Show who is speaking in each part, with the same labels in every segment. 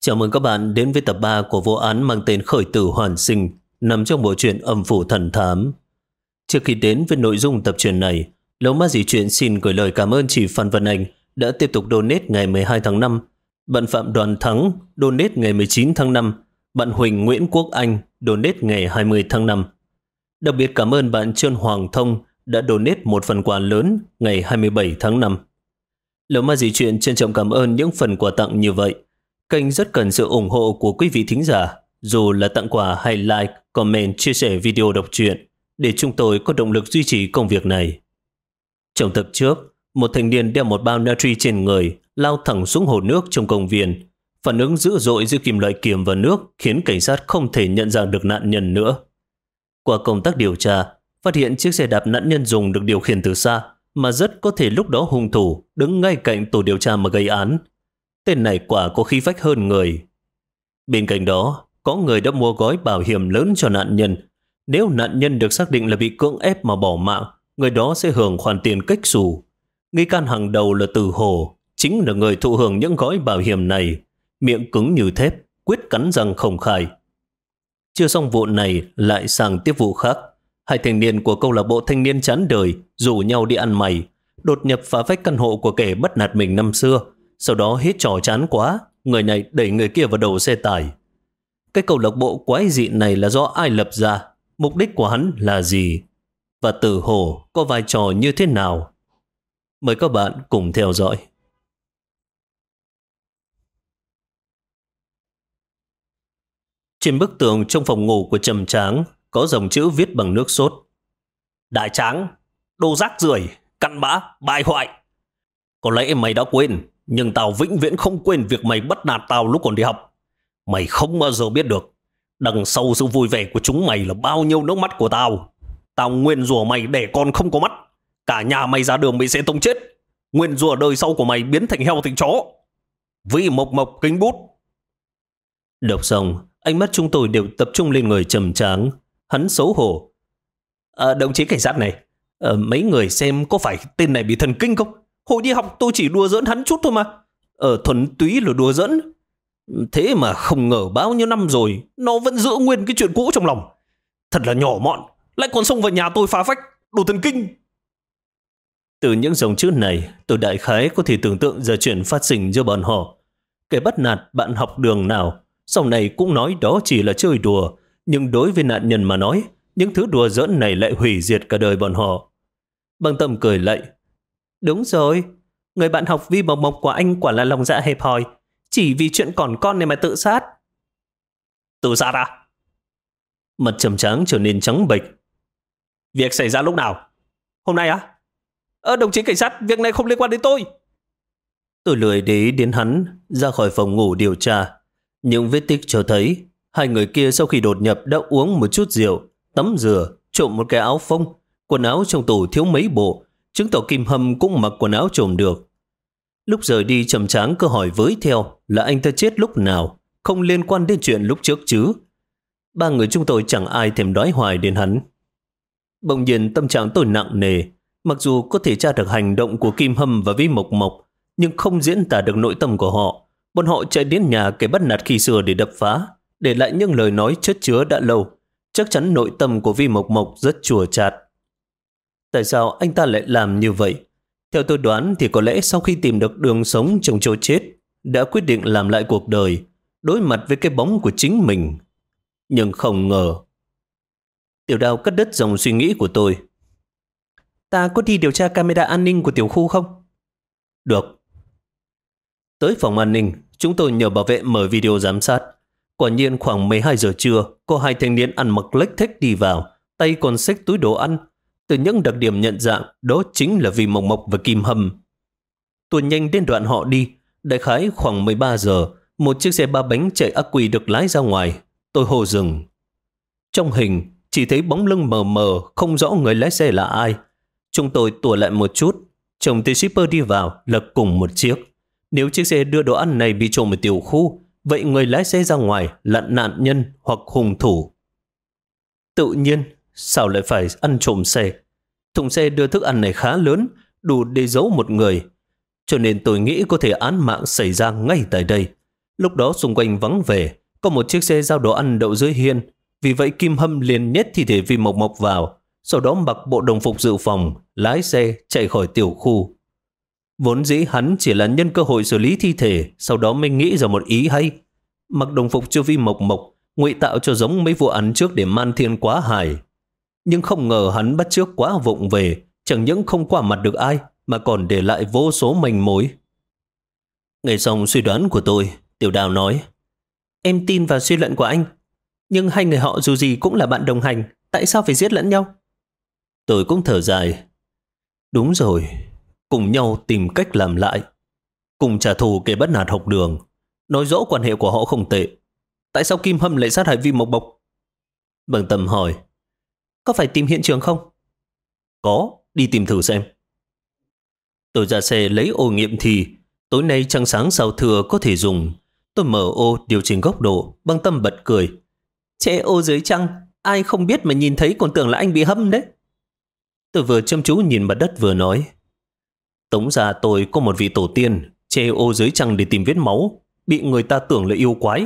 Speaker 1: Chào mừng các bạn đến với tập 3 của vụ án mang tên Khởi tử hoàn sinh, nằm trong bộ truyện Âm phủ thần thám. Trước khi đến với nội dung tập truyện này, Lấu Má Dì Chuyện xin gửi lời cảm ơn chị Phan Văn Anh đã tiếp tục donate ngày 12 tháng 5, bạn Phạm Đoàn Thắng donate ngày 19 tháng 5, bạn Huỳnh Nguyễn Quốc Anh donate ngày 20 tháng 5. Đặc biệt cảm ơn bạn Trương Hoàng Thông đã donate một phần quà lớn ngày 27 tháng 5. Lấu Má Dì Chuyện trân trọng cảm ơn những phần quà tặng như vậy. Kênh rất cần sự ủng hộ của quý vị thính giả, dù là tặng quà hay like, comment, chia sẻ video đọc truyện, để chúng tôi có động lực duy trì công việc này. Trong tập trước, một thanh niên đeo một bao natri trên người, lao thẳng xuống hồ nước trong công viên. Phản ứng dữ dội giữa kim loại kiềm và nước khiến cảnh sát không thể nhận ra được nạn nhân nữa. Qua công tác điều tra, phát hiện chiếc xe đạp nạn nhân dùng được điều khiển từ xa, mà rất có thể lúc đó hung thủ đứng ngay cạnh tổ điều tra mà gây án. Tên này quả có khí phách hơn người. Bên cạnh đó, có người đã mua gói bảo hiểm lớn cho nạn nhân. Nếu nạn nhân được xác định là bị cưỡng ép mà bỏ mạng, người đó sẽ hưởng khoản tiền cách xù. Nghi can hàng đầu là Từ Hồ, chính là người thụ hưởng những gói bảo hiểm này. Miệng cứng như thép, quyết cắn răng không khai. Chưa xong vụ này, lại sang tiếp vụ khác. Hai thanh niên của câu lạc bộ thanh niên chán đời rủ nhau đi ăn mày, đột nhập phá vách căn hộ của kẻ bắt nạt mình năm xưa. Sau đó hết trò chán quá, người này đẩy người kia vào đầu xe tải. Cái câu lạc bộ quái dị này là do ai lập ra? Mục đích của hắn là gì? Và Từ Hồ có vai trò như thế nào? Mời các bạn cùng theo dõi. Trên bức tường trong phòng ngủ của Trầm Tráng có dòng chữ viết bằng nước sốt: Đại Tráng, đồ rác rưởi, cặn bã, bại hoại. Có lẽ mày đã quên, nhưng tao vĩnh viễn không quên việc mày bắt nạt tao lúc còn đi học. Mày không bao giờ biết được, đằng sau sự vui vẻ của chúng mày là bao nhiêu nước mắt của tao. Tao nguyền rủa mày để con không có mắt. Cả nhà mày ra đường mày sẽ tông chết. Nguyền rủa đời sau của mày biến thành heo thành chó. Vì Mộc Mộc kính bút. Đọc xong, ánh mắt chúng tôi đều tập trung lên người Trầm Tráng. Hắn xấu hổ. Đồng chí cảnh sát này, mấy người xem có phải tên này bị thần kinh không? Hồi đi học tôi chỉ đùa giỡn hắn chút thôi mà. Thuần túy là đùa giỡn. Thế mà không ngờ bao nhiêu năm rồi nó vẫn giữ nguyên cái chuyện cũ trong lòng. Thật là nhỏ mọn, lại còn xông vào nhà tôi phá phách, đồ thần kinh. Từ những dòng chữ này, tôi đại khái có thể tưởng tượng ra chuyện phát sinh giữa bọn họ. Kẻ bắt nạt bạn học đường nào sau này cũng nói đó chỉ là chơi đùa, nhưng đối với nạn nhân mà nói, những thứ đùa giỡn này lại hủy diệt cả đời bọn họ. Băng Tâm cười lạy: Đúng rồi, người bạn học Vi Mộc Mộc của anh quả là lòng dạ hẹp hòi, chỉ vì chuyện còn con này mà tự sát. Tự sát à? Mặt Trầm Tráng trở nên trắng bệch. Việc xảy ra lúc nào? Hôm nay á? Đồng chí cảnh sát, việc này không liên quan đến tôi. Tôi lười để ý đến hắn, ra khỏi phòng ngủ điều tra. Những vết tích cho thấy hai người kia sau khi đột nhập đã uống một chút rượu, tắm rửa, trộm một cái áo phông. Quần áo trong tủ thiếu mấy bộ, chứng tỏ Kim Hâm cũng mặc quần áo trộm được. Lúc rời đi, Trầm Tráng cứ hỏi với theo là anh ta chết lúc nào, không liên quan đến chuyện lúc trước chứ. Ba người chúng tôi chẳng ai thèm đoái hoài đến hắn. Bỗng nhiên tâm trạng tôi nặng nề. Mặc dù có thể tra được hành động của Kim Hâm và Vi Mộc Mộc, nhưng không diễn tả được nội tâm của họ. Bọn họ chạy đến nhà kẻ bắt nạt khi xưa để đập phá, để lại những lời nói chất chứa đã lâu. Chắc chắn nội tâm của Vi Mộc Mộc rất chua chát. Tại sao anh ta lại làm như vậy? Theo tôi đoán thì có lẽ sau khi tìm được đường sống trong chỗ chết, đã quyết định làm lại cuộc đời, đối mặt với cái bóng của chính mình. Nhưng không ngờ. Tiểu Đao cắt đứt dòng suy nghĩ của tôi. Ta có đi điều tra camera an ninh của tiểu khu không? Được. Tới phòng an ninh, chúng tôi nhờ bảo vệ mở video giám sát. Quả nhiên khoảng 12 giờ trưa, có hai thanh niên ăn mặc lếch thếch đi vào, tay còn xách túi đồ ăn. Từ những đặc điểm nhận dạng, đó chính là Vi Mộc Mộc và Kim Hâm. Tôi nhanh đến đoạn họ đi. Đại khái khoảng 13 giờ, một chiếc xe ba bánh chạy ắc quy được lái ra ngoài. Tôi hô dừng. Trong hình, chỉ thấy bóng lưng mờ mờ, không rõ người lái xe là ai. Chúng tôi tủa lại một chút. Chồng tên shipper đi vào là cùng một chiếc. Nếu chiếc xe đưa đồ ăn này bị trộm ở tiểu khu, vậy người lái xe ra ngoài là nạn nhân hoặc hung thủ. Tự nhiên, sao lại phải ăn trộm xe? Thùng xe đưa thức ăn này khá lớn, đủ để giấu một người. Cho nên tôi nghĩ có thể án mạng xảy ra ngay tại đây. Lúc đó xung quanh vắng vẻ, có một chiếc xe giao đồ ăn đậu dưới hiên. Vì vậy Kim Hâm liền nhét thi thể Vi Mộc Mộc vào, sau đó mặc bộ đồng phục dự phòng, lái xe chạy khỏi tiểu khu. Vốn dĩ hắn chỉ là nhân cơ hội xử lý thi thể, sau đó mới nghĩ ra một ý hay. Mặc đồng phục cho Vi Mộc Mộc, ngụy tạo cho giống mấy vụ án trước để man thiên quá hài. Nhưng không ngờ hắn bắt chước quá vụng về, chẳng những không qua mặt được ai, mà còn để lại vô số manh mối. Nghe xong suy đoán của tôi, Tiểu Đào nói, em tin vào suy luận của anh, nhưng hai người họ dù gì cũng là bạn đồng hành, tại sao phải giết lẫn nhau? Tôi cũng thở dài. Đúng rồi, cùng nhau tìm cách làm lại, cùng trả thù kẻ bắt nạt học đường, nói rõ quan hệ của họ không tệ. Tại sao Kim Hâm lại sát hại Vi Mộc Mộc? Bằng Tâm hỏi, có phải tìm hiện trường không? Có, đi tìm thử xem. Tôi ra xe lấy ô nghiệm thì tối nay trăng sáng sao thừa có thể dùng. Tôi mở ô điều chỉnh góc độ. Bằng Tâm bật cười, che ô dưới trăng, ai không biết mà nhìn thấy còn tưởng là anh bị hâm đấy. Tôi vừa chăm chú nhìn mặt đất vừa nói, Tống gia tôi có một vị tổ tiên che ô dưới trăng để tìm vết máu, bị người ta tưởng là yêu quái.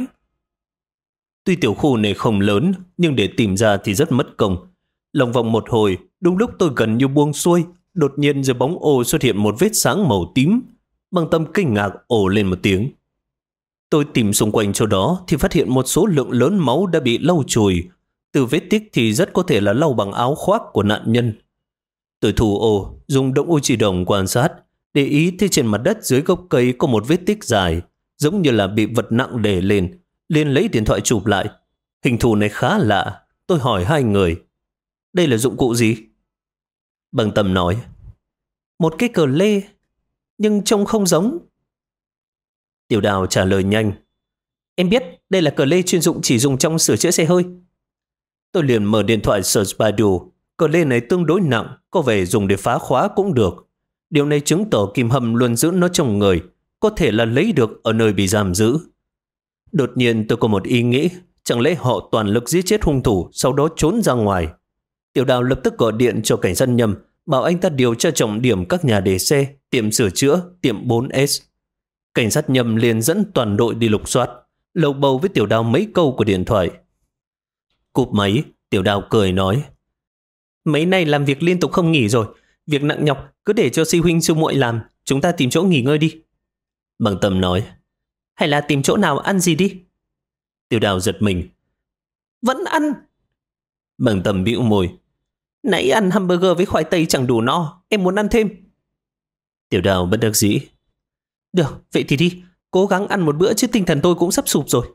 Speaker 1: Tuy tiểu khu này không lớn, nhưng để tìm ra thì rất mất công. Lòng vòng một hồi, đúng lúc tôi gần như buông xuôi, đột nhiên dưới bóng ô xuất hiện một vết sáng màu tím. Bằng Tâm kinh ngạc ồ lên một tiếng. Tôi tìm xung quanh chỗ đó thì phát hiện một số lượng lớn máu đã bị lau chùi. Từ vết tích thì rất có thể là lau bằng áo khoác của nạn nhân. Tôi thu ô, dùng động u chỉ đồng quan sát, để ý thấy trên mặt đất dưới gốc cây có một vết tích dài, giống như là bị vật nặng đè lên. Liền lấy điện thoại chụp lại. Hình thù này khá lạ. Tôi hỏi hai người, đây là dụng cụ gì? Bằng Tâm nói, một cái cờ lê, nhưng trông không giống. Tiểu Đào trả lời nhanh, em biết đây là cờ lê chuyên dụng chỉ dùng trong sửa chữa xe hơi. Tôi liền mở điện thoại search Baidu. Cờ lê này tương đối nặng, có vẻ dùng để phá khóa cũng được. Điều này chứng tỏ Kim Hâm luôn giữ nó trong người, có thể là lấy được ở nơi bị giam giữ. Đột nhiên tôi có một ý nghĩ, chẳng lẽ họ toàn lực giết chết hung thủ, sau đó trốn ra ngoài. Tiểu Đào lập tức gọi điện cho cảnh sát Nhâm, bảo anh ta điều tra trọng điểm các nhà để xe, tiệm sửa chữa, tiệm 4S. Cảnh sát Nhâm liền dẫn toàn đội đi lục soát, lầu bầu với Tiểu Đào mấy câu của điện thoại. Cúp máy, Tiểu Đào cười nói, mấy nay làm việc liên tục không nghỉ rồi, việc nặng nhọc cứ để cho sư huynh sư muội làm, chúng ta tìm chỗ nghỉ ngơi đi. Bằng Tâm nói, hay là tìm chỗ nào ăn gì đi. Tiểu Đào giật mình, vẫn ăn. Bằng Tâm bĩu môi, nãy ăn hamburger với khoai tây chẳng đủ no, em muốn ăn thêm. Tiểu Đào bất đắc dĩ, được, vậy thì đi, cố gắng ăn một bữa chứ tinh thần tôi cũng sắp sụp rồi.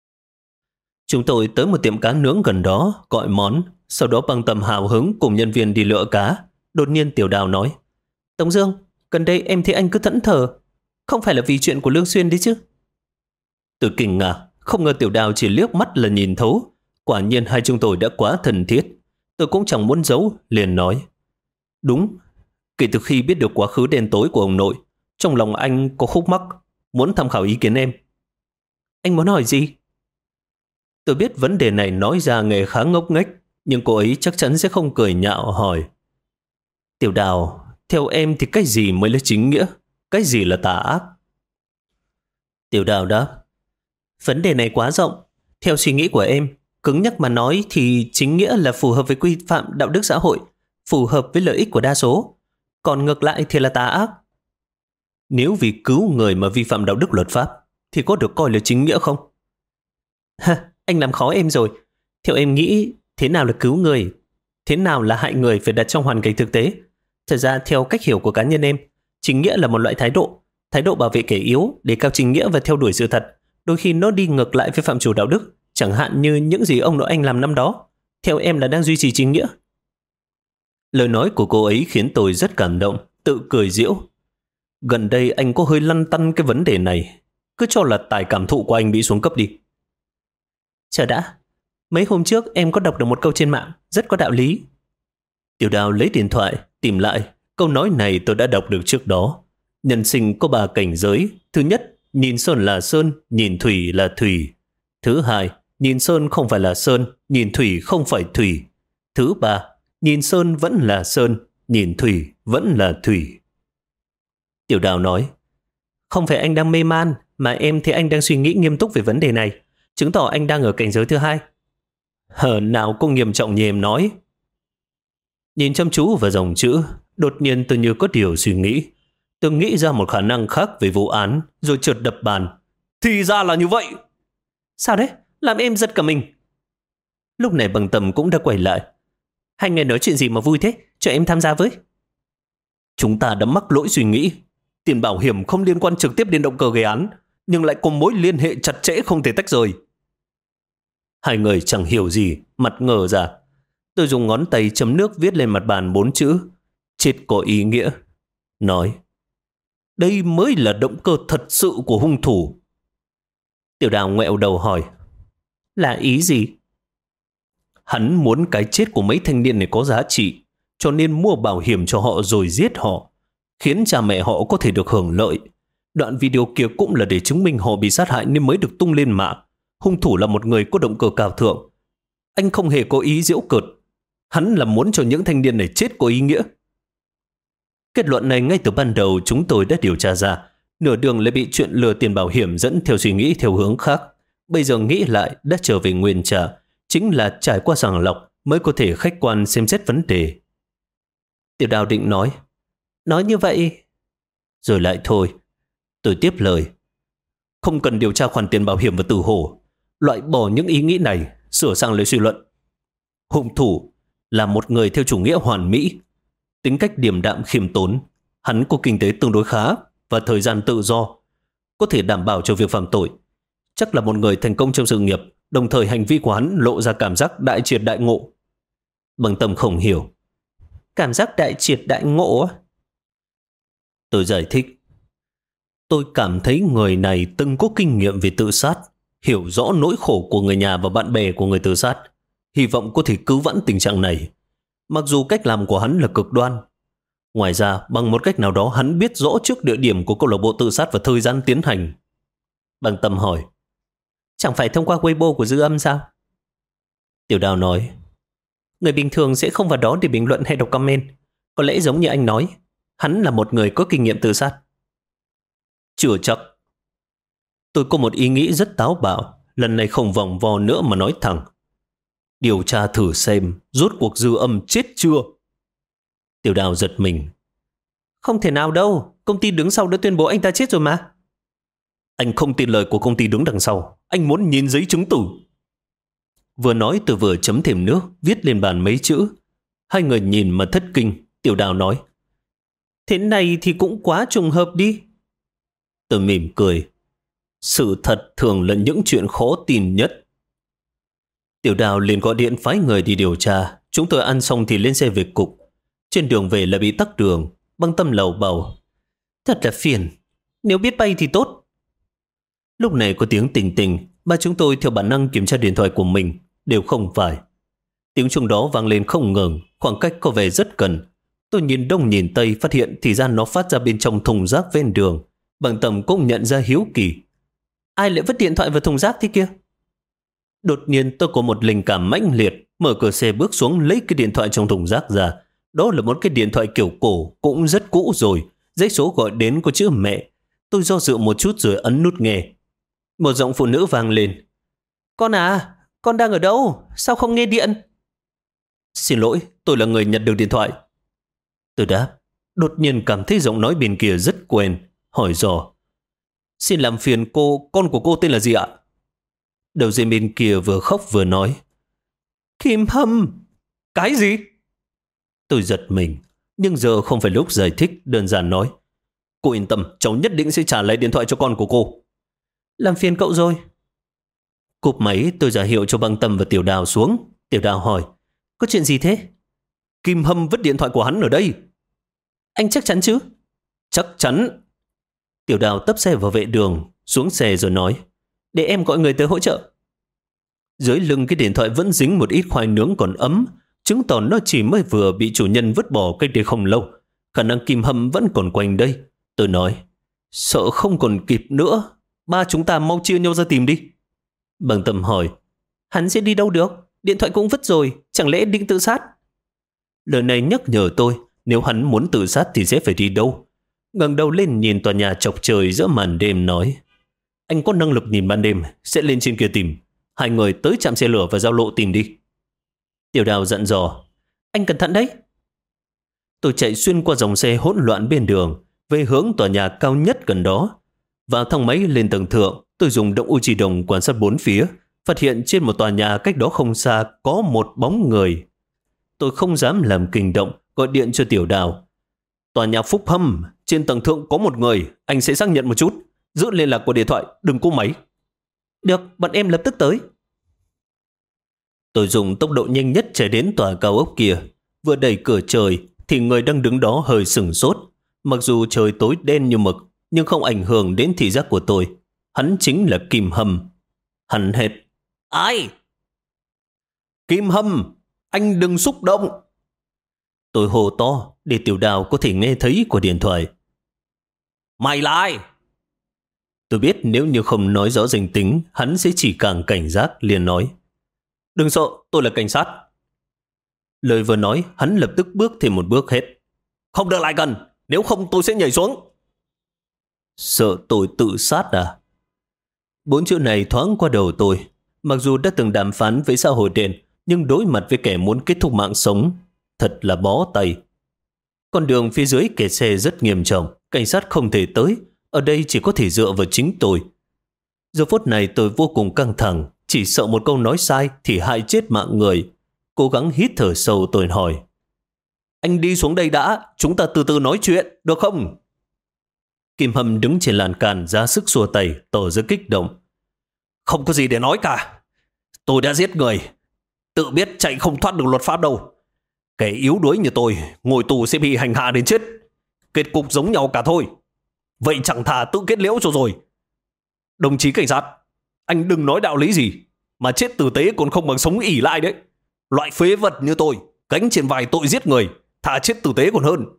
Speaker 1: Chúng tôi tới một tiệm cá nướng gần đó, gọi món, sau đó Bằng Tâm hào hứng cùng nhân viên đi lựa cá. Đột nhiên Tiểu Đào nói, Tống Dương, gần đây em thấy anh cứ thẫn thờ, không phải là vì chuyện của Lương Xuyên đấy chứ? Tôi kinh ngạc, không ngờ Tiểu Đào chỉ liếc mắt là nhìn thấu. Quả nhiên hai chúng tôi đã quá thân thiết. Tôi cũng chẳng muốn giấu, liền nói, đúng, kể từ khi biết được quá khứ đen tối của ông nội, trong lòng anh có khúc mắc, muốn tham khảo ý kiến em. Anh muốn hỏi gì? Tôi biết vấn đề này nói ra nghe khá ngốc nghếch, nhưng cô ấy chắc chắn sẽ không cười nhạo hỏi, Tiểu Đào, theo em thì cái gì mới là chính nghĩa, cái gì là tà ác? Tiểu Đào đáp, vấn đề này quá rộng. Theo suy nghĩ của em, cứng nhắc mà nói thì chính nghĩa là phù hợp với quy phạm đạo đức xã hội, phù hợp với lợi ích của đa số. Còn ngược lại thì là tà ác. Nếu vì cứu người mà vi phạm đạo đức luật pháp thì có được coi là chính nghĩa không? Ha, anh làm khó em rồi. Theo em nghĩ, thế nào là cứu người, thế nào là hại người phải đặt trong hoàn cảnh thực tế. Thật ra theo cách hiểu của cá nhân em, chính nghĩa là một loại thái độ bảo vệ kẻ yếu, đề cao chính nghĩa và theo đuổi sự thật. Đôi khi nó đi ngược lại với phạm trù đạo đức, chẳng hạn như những gì ông nội anh làm năm đó. Theo em là đang duy trì chính nghĩa. Lời nói của cô ấy khiến tôi rất cảm động, tự cười giễu. Gần đây anh có hơi lăn tăn cái vấn đề này, cứ cho là tài cảm thụ của anh bị xuống cấp đi. Chờ đã, mấy hôm trước em có đọc được một câu trên mạng, rất có đạo lý. Tiểu Đào lấy điện thoại, tìm lại. Câu nói này tôi đã đọc được trước đó. Nhân sinh có 3 cảnh giới. Thứ nhất, nhìn sơn là sơn, nhìn thủy là thủy. Thứ hai, nhìn sơn không phải là sơn, nhìn thủy không phải thủy. Thứ ba, nhìn sơn vẫn là sơn, nhìn thủy vẫn là thủy. Tiểu Đào nói, không phải anh đang mê man,
Speaker 2: Mà em thấy anh đang suy nghĩ nghiêm túc về vấn đề này, chứng tỏ anh đang ở cảnh giới thứ hai.
Speaker 1: Nào có nghiêm trọng như em nói. Nhìn chăm chú vào dòng chữ, đột nhiên tôi như có điều suy nghĩ. Tôi nghĩ ra một khả năng khác về vụ án, rồi chợt đập bàn. Thì ra là như vậy.
Speaker 2: Sao đấy? Làm em giật cả mình.
Speaker 1: Lúc này Bằng Tâm cũng đã quay lại.
Speaker 2: Hai người nói chuyện gì mà vui thế? Cho em tham gia với.
Speaker 1: Chúng ta đã mắc lỗi suy nghĩ. Tiền bảo hiểm không liên quan trực tiếp đến động cơ gây án, nhưng lại có mối liên hệ chặt chẽ không thể tách rời. Hai người chẳng hiểu gì, mặt ngờ ra. Tôi dùng ngón tay chấm nước viết lên mặt bàn 4 chữ. Chết có ý nghĩa. Nói, đây mới là động cơ thật sự của hung thủ. Tiểu Đào ngoẹo đầu hỏi,
Speaker 2: là ý gì?
Speaker 1: Hắn muốn cái chết của mấy thanh niên này có giá trị, cho nên mua bảo hiểm cho họ rồi giết họ, khiến cha mẹ họ có thể được hưởng lợi. Đoạn video kia cũng là để chứng minh họ bị sát hại nên mới được tung lên mạng. Hung thủ là một người có động cơ cao thượng. Anh không hề có ý giễu cợt. Hắn là muốn cho những thanh niên này chết có ý nghĩa. Kết luận này ngay từ ban đầu chúng tôi đã điều tra ra. Nửa đường lại bị chuyện lừa tiền bảo hiểm dẫn theo suy nghĩ theo hướng khác. Bây giờ nghĩ lại đã trở về nguyên trạng. Chính là trải qua sàng lọc mới có thể khách quan xem xét vấn đề. Tiểu Đào định nói như vậy rồi lại thôi. Tôi tiếp lời, không cần điều tra khoản tiền bảo hiểm và tử hổ, loại bỏ những ý nghĩ này, sửa sang lời suy luận. Hung thủ là một người theo chủ nghĩa hoàn mỹ, tính cách điềm đạm khiêm tốn. Hắn có kinh tế tương đối khá và thời gian tự do, có thể đảm bảo cho việc phạm tội. Chắc là một người thành công trong sự nghiệp, đồng thời hành vi của hắn lộ ra cảm giác đại triệt đại ngộ. Bằng Tâm không hiểu.
Speaker 2: Cảm giác đại triệt đại ngộ?
Speaker 1: Tôi giải thích. Tôi cảm thấy người này từng có kinh nghiệm về tự sát, hiểu rõ nỗi khổ của người nhà và bạn bè của người tự sát. Hy vọng có thể cứu vãn tình trạng này. Mặc dù cách làm của hắn là cực đoan. Ngoài ra, bằng một cách nào đó hắn biết rõ trước địa điểm của câu lạc bộ tự sát và thời gian tiến hành. Bằng Tâm hỏi,
Speaker 2: chẳng phải thông qua Weibo của Dư Âm sao?
Speaker 1: Tiểu Đào nói,
Speaker 2: người bình thường sẽ không vào đó để bình luận hay đọc comment. Có lẽ giống như anh nói, hắn là một người có kinh nghiệm tự sát.
Speaker 1: Chưa chắc. Tôi có một ý nghĩ rất táo bạo, lần này không vòng vo nữa mà nói thẳng. Điều tra thử xem rốt cuộc Dư Âm chết chưa. Tiểu Đào giật mình.
Speaker 2: Không thể nào đâu, công ty đứng sau đã tuyên bố anh ta chết rồi mà.
Speaker 1: Anh không tin lời của công ty đứng đằng sau, anh muốn nhìn giấy chứng tử. Vừa nói tôi vừa chấm thêm nước, viết lên bàn mấy chữ. Hai người nhìn mà thất kinh. Tiểu Đào nói,
Speaker 2: thế này thì cũng quá trùng hợp đi.
Speaker 1: Tôi mỉm cười. Sự thật thường là những chuyện khó tin nhất. Tiểu Đào liền gọi điện phái người đi điều tra. Chúng tôi ăn xong thì lên xe về cục. Trên đường về là bị tắc đường. Bằng Tâm lầu bầu,
Speaker 2: thật là phiền, nếu biết bay thì tốt.
Speaker 1: Lúc này có tiếng tình tình. Ba chúng tôi theo bản năng kiểm tra điện thoại của mình. Đều không phải. Tiếng chuông đó vang lên không ngừng, khoảng cách có vẻ rất gần. Tôi nhìn đông nhìn tây, phát hiện thì ra nó phát ra bên trong thùng rác ven đường. Bằng Tâm cũng nhận ra hiếu kỳ.
Speaker 2: Ai lại vứt điện thoại vào thùng rác thế kia?
Speaker 1: Đột nhiên tôi có một linh cảm mãnh liệt, mở cửa xe bước xuống lấy cái điện thoại trong thùng rác ra. Đó là một cái điện thoại kiểu cổ, cũng rất cũ rồi. Dãy số gọi đến có chữ mẹ. Tôi do dự một chút rồi ấn nút nghe. Một giọng phụ nữ vang lên.
Speaker 2: Con à, con đang ở đâu? Sao không nghe điện?
Speaker 1: Xin lỗi, tôi là người nhận được điện thoại. Tôi đáp, đột nhiên cảm thấy giọng nói bên kia rất quen, hỏi dò. Xin làm phiền cô, con của cô tên là gì ạ? Đầu dây bên kia vừa khóc vừa nói.
Speaker 2: Kim Hâm.
Speaker 1: Cái gì? Tôi giật mình, nhưng giờ không phải lúc giải thích, đơn giản nói. Cô yên tâm, cháu nhất định sẽ trả lại điện thoại cho con của cô.
Speaker 2: Làm phiền cậu rồi.
Speaker 1: Cúp máy tôi ra hiệu cho Băng Tâm và Tiểu Đào xuống. Tiểu Đào hỏi,
Speaker 2: có chuyện gì thế?
Speaker 1: Kim Hâm vứt điện thoại của hắn ở đây.
Speaker 2: Anh chắc chắn chứ?
Speaker 1: Chắc chắn. Tiểu Đào tấp xe vào vệ đường, xuống xe rồi nói,
Speaker 2: để em gọi người tới hỗ trợ.
Speaker 1: Dưới lưng cái điện thoại vẫn dính một ít khoai nướng còn ấm, chứng tỏ nó chỉ mới vừa bị chủ nhân vứt bỏ cách đây không lâu. Khả năng Kim Hâm vẫn còn quanh đây. Tôi nói, sợ không còn kịp nữa, ba chúng ta mau chia nhau ra tìm đi. Bằng Tâm hỏi,
Speaker 2: hắn sẽ đi đâu được? Điện thoại cũng vứt rồi, chẳng lẽ định tự sát?
Speaker 1: Lời này nhắc nhở tôi, nếu hắn muốn tự sát thì sẽ phải đi đâu? Ngẩng đầu lên nhìn tòa nhà chọc trời giữa màn đêm nói, Anh có năng lực nhìn ban đêm, sẽ lên trên kia tìm. Hai người tới trạm xe lửa và giao lộ tìm đi.
Speaker 2: Tiểu Đào dặn dò. Anh cẩn thận đấy. Tôi chạy xuyên qua dòng xe hỗn loạn bên đường, về hướng tòa nhà cao nhất gần đó. Vào thang máy lên tầng thượng, tôi dùng động Uchi đồng quan sát bốn phía, phát hiện trên một tòa nhà cách đó không xa có một bóng người. Tôi không dám làm kinh động, gọi điện cho Tiểu Đào. Tòa nhà Phúc Hâm, trên tầng thượng có một người, anh sẽ xác nhận một chút. Giữ liên lạc qua điện thoại, đừng cúp máy. Được, bọn em lập tức tới. Tôi dùng tốc độ nhanh nhất chạy đến tòa cao ốc kia. Vừa đẩy cửa trời thì người đang đứng đó hơi sửng sốt. Mặc dù trời tối đen như mực, nhưng không ảnh hưởng đến thị giác của tôi. Hắn chính là Kim Hâm. Hắn hét. Ai? Kim Hâm, anh đừng xúc động. Tôi hô to để Tiểu Đào có thể nghe thấy của điện thoại. Mày là ai? Tôi biết nếu như không nói rõ danh tính, hắn sẽ chỉ càng cảnh giác, liền nói. Đừng sợ, tôi là cảnh sát. Lời vừa nói, hắn lập tức bước thêm một bước hết. Không được lại gần, nếu không tôi sẽ nhảy xuống. Sợ tôi tự sát à? 4 chữ này thoáng qua đầu tôi. Mặc dù đã từng đàm phán với xã hội đen, nhưng đối mặt với kẻ muốn kết thúc mạng sống, thật là bó tay. Con đường phía dưới kẹt xe rất nghiêm trọng, cảnh sát không thể tới, ở đây chỉ có thể dựa vào chính tôi. Giờ phút này tôi vô cùng căng thẳng, chỉ sợ một câu nói sai thì hại chết mạng người. Cố gắng hít thở sâu, tôi hỏi. Anh đi xuống đây đã, chúng ta từ từ nói chuyện, được không? Kim Hâm đứng trên lan can ra sức xua tay, tỏ ra kích động. Không có gì để nói cả. Tôi đã giết người. Tự biết chạy không thoát được luật pháp đâu. Kẻ yếu đuối như tôi, ngồi tù sẽ bị hành hạ đến chết. Kết cục giống nhau cả thôi. Vậy chẳng thà tự kết liễu cho rồi. Đồng chí cảnh sát, anh đừng nói đạo lý gì, mà chết tử tế còn không bằng sống ỉ lại đấy. Loại phế vật như tôi, gánh trên vai tội giết người, thà chết tử tế còn hơn.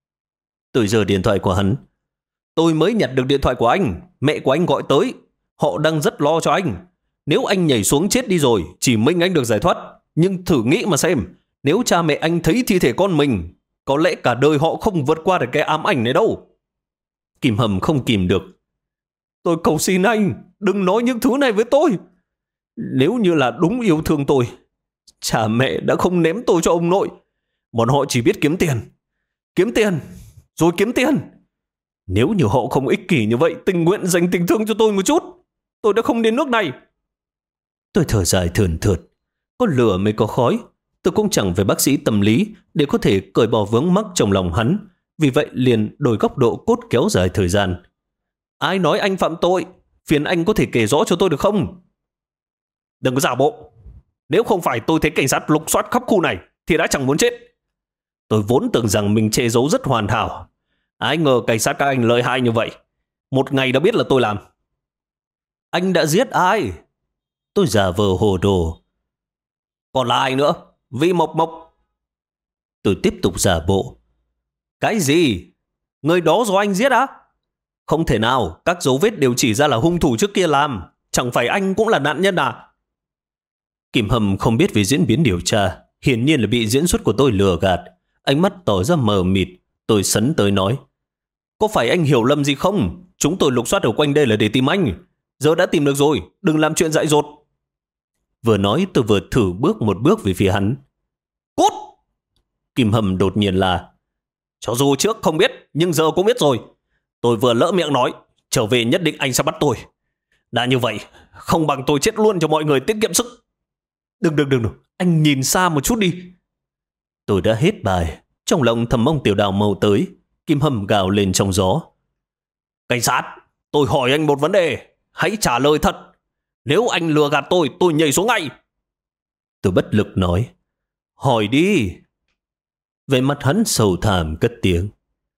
Speaker 2: Tôi giơ điện thoại của hắn. Tôi mới nhặt được điện thoại của anh, mẹ của anh gọi tới. Họ đang rất lo cho anh. Nếu anh nhảy xuống chết đi rồi, chỉ mình anh được giải thoát. Nhưng thử nghĩ mà xem, nếu cha mẹ anh thấy thi thể con mình, có lẽ cả đời họ không vượt qua được cái ám ảnh này đâu. Kim Hâm không kìm được. Tôi cầu xin anh, đừng nói những thứ này với tôi. Nếu như là đúng yêu thương tôi, cha mẹ đã không ném tôi cho ông nội. Bọn họ chỉ biết kiếm tiền. Kiếm tiền, rồi kiếm tiền. Nếu như họ không ích kỷ như vậy, tình nguyện dành tình thương cho tôi một chút, tôi đã không đến nước này. Tôi thở dài thườn thượt. Có lửa mới có khói. Tôi cũng chẳng phải bác sĩ tâm lý để có thể cởi bỏ vướng mắc trong lòng hắn. Vì vậy liền đổi góc độ cốt kéo dài thời gian. Ai nói anh phạm tội? Phiền anh có thể kể rõ cho tôi được không? Đừng có giả bộ. Nếu không phải tôi thấy cảnh sát lục soát khắp khu này thì đã chẳng muốn chết. Tôi vốn tưởng rằng mình che giấu rất hoàn hảo. Ai ngờ cảnh sát các anh lợi hại như vậy. Một ngày đã biết là tôi làm. Anh đã giết ai? Tôi giả vờ hồ đồ. Còn là ai nữa? Vi Mộc Mộc. Tôi tiếp tục giả bộ. Cái gì? Người đó do anh giết á? Không thể nào, các dấu vết đều chỉ ra là hung thủ trước kia làm. Chẳng phải anh cũng là nạn nhân à? Kim Hâm không biết về diễn biến điều tra, hiển nhiên là bị diễn xuất của tôi lừa gạt. Ánh mắt tỏ ra mờ mịt. Tôi sấn tới nói. Có phải anh hiểu lầm gì không? Chúng tôi lục soát ở quanh đây là để tìm anh. Giờ đã tìm được rồi, đừng làm chuyện dại dột. Vừa nói tôi vừa thử bước một bước về phía hắn. Cút! Kim Hâm đột nhiên là. Cho dù trước không biết, nhưng giờ cũng biết rồi. Tôi vừa lỡ miệng nói, trở về nhất định anh sẽ bắt tôi. Đã như vậy, không bằng tôi chết luôn cho mọi người tiết kiệm sức. Đừng, anh nhìn xa một chút đi. Tôi đã hết bài, trong lòng thầm mong Tiểu Đào mau tới. Kim Hâm gào lên trong gió. Cảnh sát, tôi hỏi anh một vấn đề, hãy trả lời thật. Nếu anh lừa gạt tôi nhảy xuống ngay. Tôi bất lực nói. Hỏi đi. Về mặt hắn sầu thảm cất tiếng.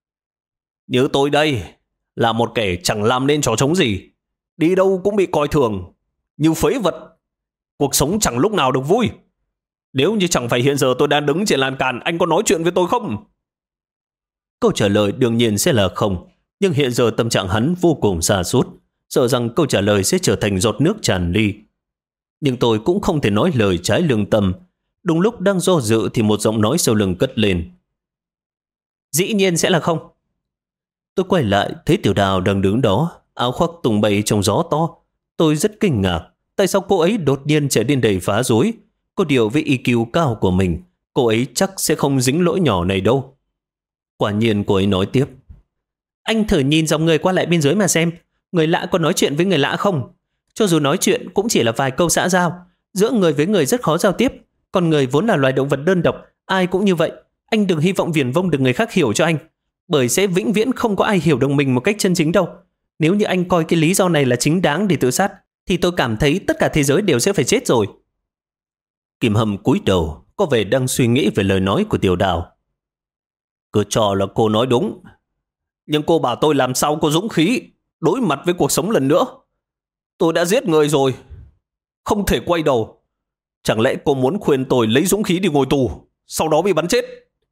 Speaker 2: Như tôi đây, là một kẻ chẳng làm nên trò trống gì. Đi đâu cũng bị coi thường, như phế vật. Cuộc sống chẳng lúc nào được vui. Nếu như chẳng phải hiện giờ tôi đang đứng trên lan can, anh có nói chuyện với tôi không? Câu trả lời đương nhiên sẽ là không. Nhưng hiện giờ tâm trạng hắn vô cùng sa sút, sợ rằng câu trả lời sẽ trở thành giọt nước tràn ly. Nhưng tôi cũng không thể nói lời trái lương tâm. Đúng lúc đang do dự thì một giọng nói sau lưng cất lên. Dĩ nhiên sẽ là không. Tôi quay lại thấy Tiểu Đào đang đứng đó. áo khoác tung bay trong gió to. Tôi rất kinh ngạc, tại sao cô ấy đột nhiên trở nên đầy phá rối. Có điều với EQ cao của mình, cô ấy chắc sẽ không dính lỗi nhỏ này đâu. Quả nhiên cô ấy nói tiếp. Anh thử nhìn dòng người qua lại bên dưới mà xem, người lạ có nói chuyện với người lạ không? Cho dù nói chuyện cũng chỉ là vài câu xã giao. Giữa người với người rất khó giao tiếp. Con người vốn là loài động vật đơn độc, ai cũng như vậy. Anh đừng hy vọng viển vông được người khác hiểu cho anh, bởi sẽ vĩnh viễn không có ai hiểu được mình một cách chân chính đâu. Nếu như anh coi cái lý do này là chính đáng để tự sát, thì tôi cảm thấy tất cả thế giới đều sẽ phải chết rồi. Kim Hâm cúi đầu, có vẻ đang suy nghĩ về lời nói của Tiểu Đào. Cứ cho là cô nói đúng, nhưng cô bảo tôi làm sao có dũng khí đối mặt với cuộc sống lần nữa. Tôi đã giết người rồi, không thể quay đầu. Chẳng lẽ cô muốn khuyên tôi lấy dũng khí đi ngồi tù, sau đó bị bắn chết?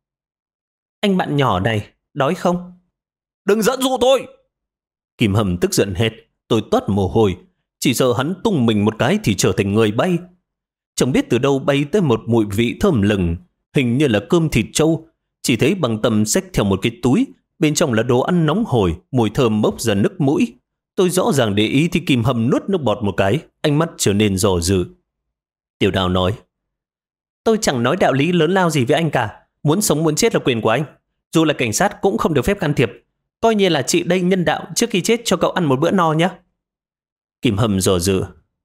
Speaker 2: Anh bạn nhỏ này, đói không? Đừng dẫn dụ tôi! Kim Hâm tức giận hét. Tôi toát mồ hôi, chỉ sợ hắn tung mình một cái thì trở thành người bay. Chẳng biết từ đâu bay tới một mùi vị thơm lừng, hình như là cơm thịt trâu. Chỉ thấy Bằng Tâm xách theo một cái túi, bên trong là đồ ăn nóng hổi, mùi thơm bốc ra nước mũi. Tôi rõ ràng để ý thì Kim Hâm nuốt nước bọt một cái, ánh mắt trở nên dò dự. Tiểu Đào nói, tôi chẳng nói đạo lý lớn lao gì với anh cả. Muốn sống muốn chết là quyền của anh. Dù là cảnh sát cũng không được phép can thiệp. Coi như là chị đây nhân đạo trước khi chết cho cậu ăn một bữa no nhé. Kim Hâm dò dự.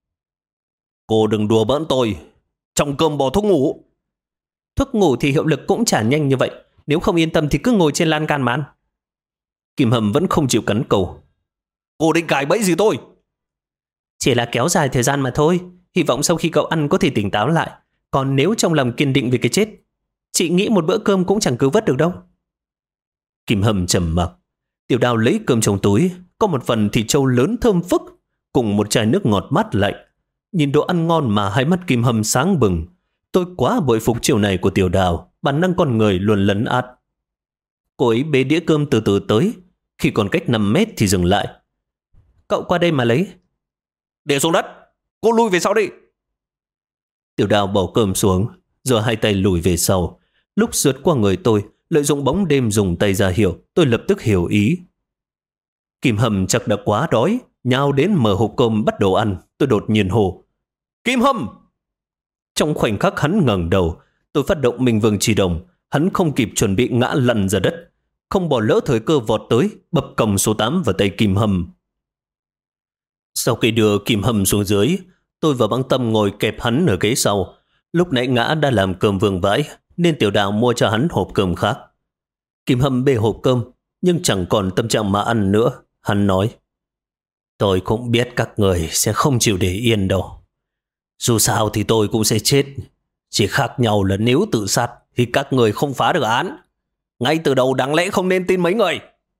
Speaker 2: Cô đừng đùa bỡn tôi. Trong cơm bỏ thuốc ngủ. Thuốc ngủ thì hiệu lực cũng chả nhanh như vậy. Nếu không yên tâm thì cứ ngồi trên lan can mà ăn. Kim Hâm vẫn không chịu cắn câu. Cô định cài bẫy gì tôi? Chỉ là kéo dài thời gian mà thôi. Hy vọng sau khi cậu ăn có thể tỉnh táo lại. Còn nếu trong lòng kiên định về cái chết, chị nghĩ một bữa cơm cũng chẳng cứu vớt được đâu. Kim Hâm trầm mặc. Tiểu Đào lấy cơm trong túi, có một phần thịt trâu lớn thơm phức, cùng một chai nước ngọt mát lạnh. Nhìn đồ ăn ngon mà hai mắt Kim Hâm sáng bừng. Tôi quá bội phục chiều này của Tiểu Đào, bản năng con người luôn lấn át. Cô ấy bê đĩa cơm từ từ tới, khi còn cách 5 mét thì dừng lại. Cậu qua đây mà lấy. Để xuống đất, cô lui về sau đi. Tiểu Đào bỏ cơm xuống, rồi hai tay lùi về sau. Lúc sượt qua người tôi, lợi dụng bóng đêm dùng tay ra hiệu, tôi lập tức hiểu ý. Kim Hâm chắc đã quá đói, nhào đến mở hộp cơm bắt đầu ăn. Tôi đột nhiên hô, Kim Hâm! Trong khoảnh khắc hắn ngẩng đầu, tôi phát động Minh Vương Chỉ Đồng. Hắn không kịp chuẩn bị ngã lăn ra đất, không bỏ lỡ thời cơ vọt tới, bập còng số 8 vào tay Kim Hâm. Sau khi đưa Kim Hâm xuống dưới, tôi và Băng Tâm ngồi kẹp hắn ở ghế sau. Lúc nãy ngã đã làm cơm vương vãi, nên Tiểu Đào mua cho hắn hộp cơm khác. Kim Hâm bê hộp cơm, nhưng chẳng còn tâm trạng mà ăn nữa. Hắn nói, tôi cũng biết các người sẽ không chịu để yên đâu. Dù sao thì tôi cũng sẽ chết. Chỉ khác nhau là nếu tự sát thì các người không phá được án. Ngay từ đầu đáng lẽ không nên tin mấy người.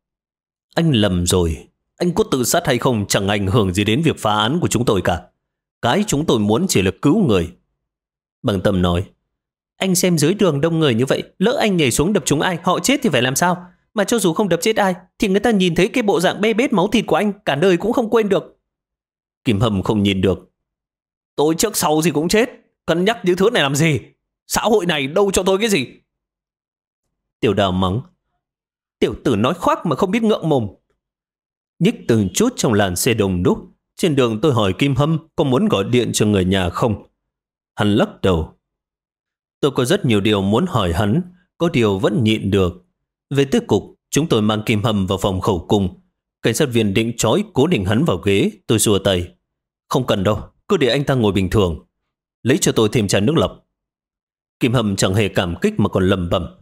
Speaker 2: Anh lầm rồi. Anh có tự sát hay không chẳng ảnh hưởng gì đến việc phá án của chúng tôi cả. Cái chúng tôi muốn chỉ là cứu người. Bằng Tâm nói, anh xem dưới đường đông người như vậy, lỡ anh nhảy xuống đập trúng ai, họ chết thì phải làm sao? Mà cho dù không đập chết ai, thì người ta nhìn thấy cái bộ dạng bê bết máu thịt của anh cả đời cũng không quên được. Kim Hâm không nhìn được. Tôi trước sau gì cũng chết, cân nhắc những thứ này làm gì? Xã hội này đâu cho tôi cái gì? Tiểu Đào mắng, tiểu tử nói khoác mà không biết ngượng mồm. Nhích từng chút trong làn xe đông đúc. Trên đường tôi hỏi Kim Hâm có muốn gọi điện cho người nhà không. Hắn lắc đầu. Tôi có rất nhiều điều muốn hỏi hắn, có điều vẫn nhịn được. Về tới cục, chúng tôi mang Kim Hâm vào phòng khẩu cung. Cảnh sát viên định trói cố định hắn vào ghế. Tôi xua tay. Không cần đâu, cứ để anh ta ngồi bình thường. Lấy cho tôi thêm chai nước lọc. Kim Hâm chẳng hề cảm kích mà còn lẩm bẩm,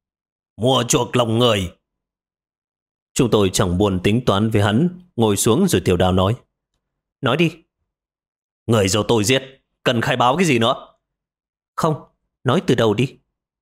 Speaker 2: mua chuộc lòng người. Chúng tôi chẳng buồn tính toán với hắn. Ngồi xuống rồi Tiểu Đào nói, nói đi. Người do tôi giết, cần khai báo cái gì nữa? Không, nói từ đầu đi.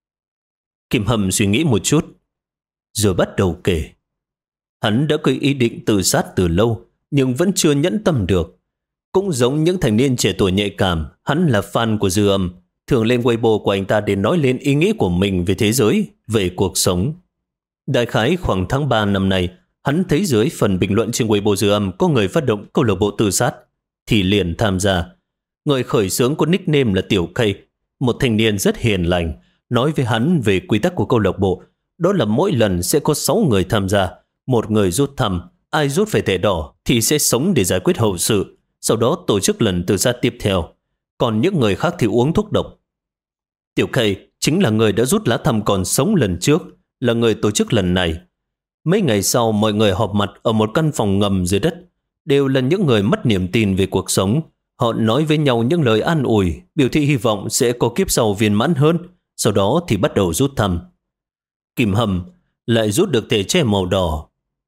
Speaker 2: Kim Hâm suy nghĩ một chút, rồi bắt đầu kể. Hắn đã có ý định tự sát từ lâu, nhưng vẫn chưa nhẫn tâm được. Cũng giống những thành niên trẻ tuổi nhạy cảm, hắn là fan của Dư Âm, thường lên Weibo của anh ta để nói lên ý nghĩ của mình về thế giới, về cuộc sống. Đại khái khoảng tháng 3 năm nay, hắn thấy dưới phần bình luận trên Weibo Dư Âm có người phát động câu lạc bộ tự sát, thì liền tham gia. Người khởi xướng có nickname là Tiểu K, một thanh niên rất hiền lành, nói với hắn về quy tắc của câu lạc bộ. Đó là mỗi lần sẽ có 6 người tham gia, một người rút thăm, ai rút phải thẻ đỏ thì sẽ sống để giải quyết hậu sự, sau đó tổ chức lần tự sát tiếp theo. Còn những người khác thì uống thuốc độc. Tiểu K chính là người đã rút lá thăm còn sống lần trước, là người tổ chức lần này. Mấy ngày sau, mọi người họp mặt ở một căn phòng ngầm dưới đất. Đều là những người mất niềm tin về cuộc sống. Họ nói với nhau những lời an ủi, biểu thị hy vọng sẽ có kiếp sau viên mãn hơn. Sau đó thì bắt đầu rút thăm. Kim Hâm lại rút được thể che màu đỏ.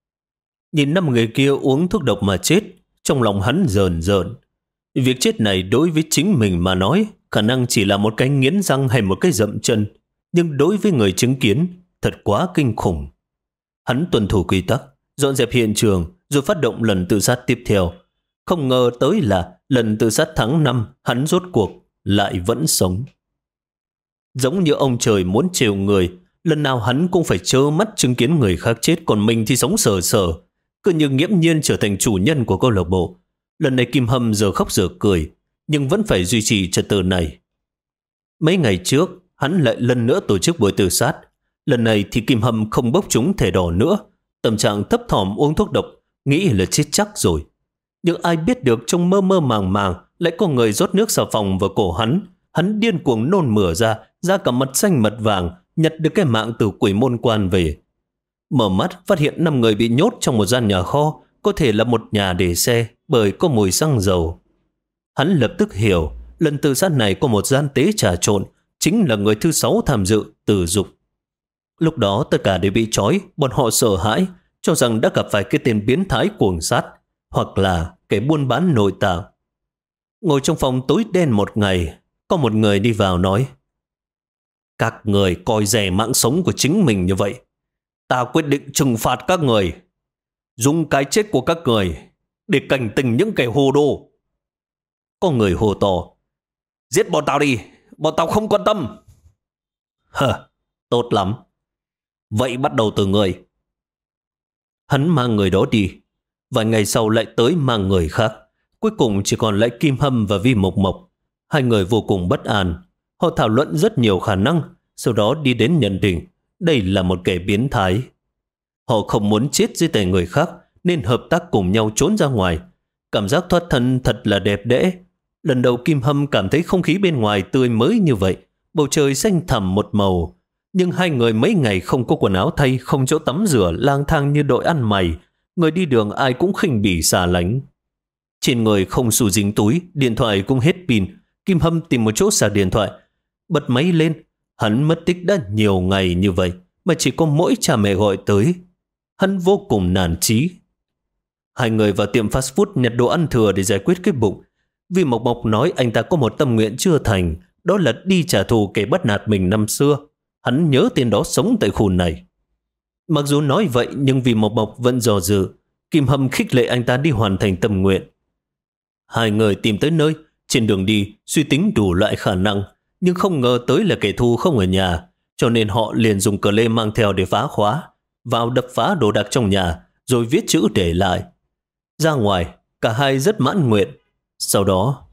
Speaker 2: Nhìn 5 người kia uống thuốc độc mà chết, trong lòng hắn rờn rợn. Việc chết này đối với chính mình mà nói, khả năng chỉ là một cái nghiến răng hay một cái dậm chân. Nhưng đối với người chứng kiến, thật quá kinh khủng. Hắn tuân thủ quy tắc, dọn dẹp hiện trường, rồi phát động lần tự sát tiếp theo. Không ngờ tới là lần tự sát tháng 5, hắn rốt cuộc lại vẫn sống. Giống như ông trời muốn trêu người, lần nào hắn cũng phải trơ mắt chứng kiến người khác chết, còn mình thì sống sờ sờ, cứ như nghiễm nhiên trở thành chủ nhân của câu lạc bộ. Lần này Kim Hâm giờ khóc giờ cười, nhưng vẫn phải duy trì trật tự này. Mấy ngày trước, hắn lại lần nữa tổ chức buổi tự sát. Lần này thì Kim Hâm không bốc trúng thẻ đỏ nữa, tâm trạng thấp thỏm uống thuốc độc, nghĩ là chết chắc rồi. Nhưng ai biết được trong mơ mơ màng màng lại có người rót nước xà phòng vào cổ hắn. Hắn điên cuồng nôn mửa ra cả mặt xanh mặt vàng, nhặt được cái mạng từ quỷ môn quan về. Mở mắt phát hiện 5 người bị nhốt trong một gian nhà kho, có thể là một nhà để xe bởi có mùi xăng dầu. Hắn lập tức hiểu lần tự sát này có một gian tế trà trộn, chính là người thứ 6 tham dự, Từ Dục. Lúc đó tất cả đều bị trói, bọn họ sợ hãi, cho rằng đã gặp phải cái tên biến thái cuồng sát, hoặc là kẻ buôn bán nội tạng. Ngồi trong phòng tối đen một ngày, có một người đi vào nói: các người coi rẻ mạng sống của chính mình như vậy, ta quyết định trừng phạt các người, dùng cái chết của các người để cảnh tỉnh những kẻ hồ đồ. Có người hô to: giết bọn tao đi, bọn tao không quan tâm. Hờ, tốt lắm, vậy bắt đầu từ người. Hắn mang người đó đi, vài ngày sau lại tới mang người khác. Cuối cùng chỉ còn lại Kim Hâm và Vi Mộc Mộc. Hai người vô cùng bất an. Họ thảo luận rất nhiều khả năng, sau đó đi đến nhận định đây là một kẻ biến thái. Họ không muốn chết dưới tay người khác nên hợp tác cùng nhau trốn ra ngoài. Cảm giác thoát thân thật là đẹp đẽ. Lần đầu Kim Hâm cảm thấy không khí bên ngoài tươi mới như vậy, bầu trời xanh thẳm một màu. Nhưng hai người mấy ngày không có quần áo thay, không chỗ tắm rửa, lang thang như đội ăn mày. Người đi đường ai cũng khinh bỉ xa lánh. Trên người không xu dính túi, điện thoại cũng hết pin. Kim Hâm tìm một chỗ sạc điện thoại, bật máy lên. Hắn mất tích đã nhiều ngày như vậy mà chỉ có mỗi cha mẹ gọi tới. Hắn vô cùng nản chí. Hai người vào tiệm fast food nhặt đồ ăn thừa để giải quyết cái bụng. Vi Mộc Mộc nói anh ta có một tâm nguyện chưa thành, đó là đi trả thù kẻ bắt nạt mình năm xưa. Hắn nhớ tên đó sống tại khu này. Mặc dù nói vậy nhưng Vi Mộc Mộc vẫn dò dự. Kim Hâm khích lệ anh ta đi hoàn thành tâm nguyện. Hai người tìm tới nơi, trên đường đi suy tính đủ loại khả năng, nhưng không ngờ tới là kẻ thù không ở nhà, cho nên họ liền dùng cờ lê mang theo để phá khóa, vào đập phá đồ đạc trong nhà, rồi viết chữ để lại. Ra ngoài, cả hai rất mãn nguyện. Sau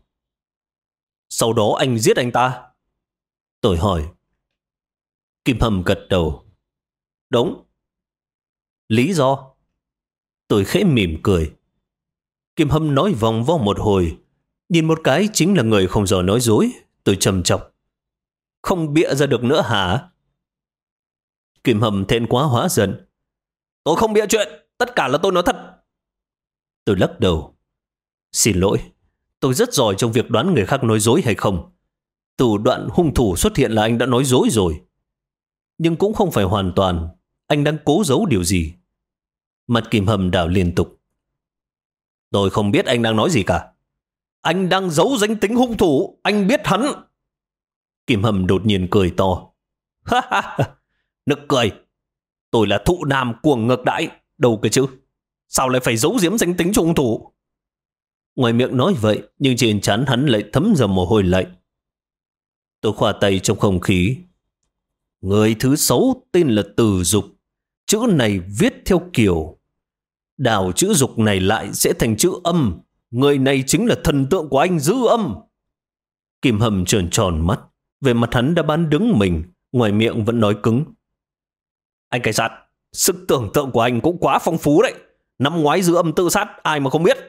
Speaker 2: đó anh giết anh ta? Tôi hỏi. Kim Hâm gật đầu. Đúng. Lý do? Tôi khẽ mỉm cười. Kim Hâm nói vòng vo một hồi, nhìn một cái chính là người không giỏi nói dối. Tôi trầm chọc. Không bịa ra được nữa hả? Kim Hâm thẹn quá hóa giận. Tôi không bịa chuyện, tất cả là tôi nói thật. Tôi lắc đầu. Xin lỗi, tôi rất giỏi trong việc đoán người khác nói dối hay không. Từ đoạn hung thủ xuất hiện là anh đã nói dối rồi. Nhưng cũng không phải hoàn toàn. Anh đang cố giấu điều gì? Mặt Kim Hâm đảo liên tục. Tôi không biết anh đang nói gì cả. Anh đang giấu danh tính hung thủ, anh biết hắn. Kim Hâm đột nhiên cười to. Ha ha ha, nực cười. Tôi là thụ nam cuồng ngược đãi, đâu cơ chứ. Sao lại phải giấu giếm danh tính cho hung thủ? Ngoài miệng nói vậy, nhưng trên trán hắn lại thấm ra mồ hôi lạnh. Tôi khoa tay trong không khí. Người thứ 6 tên là Từ Dục. Chữ này viết theo kiểu đảo chữ dục này lại sẽ thành chữ âm. Người này chính là thần tượng của anh Dư Âm. Kim Hâm trợn tròn mắt. Về mặt hắn đã bán đứng mình, ngoài miệng vẫn nói cứng. Anh cảnh sát, sức tưởng tượng của anh cũng quá phong phú đấy.
Speaker 1: Năm ngoái Dư Âm tự sát, ai mà không biết.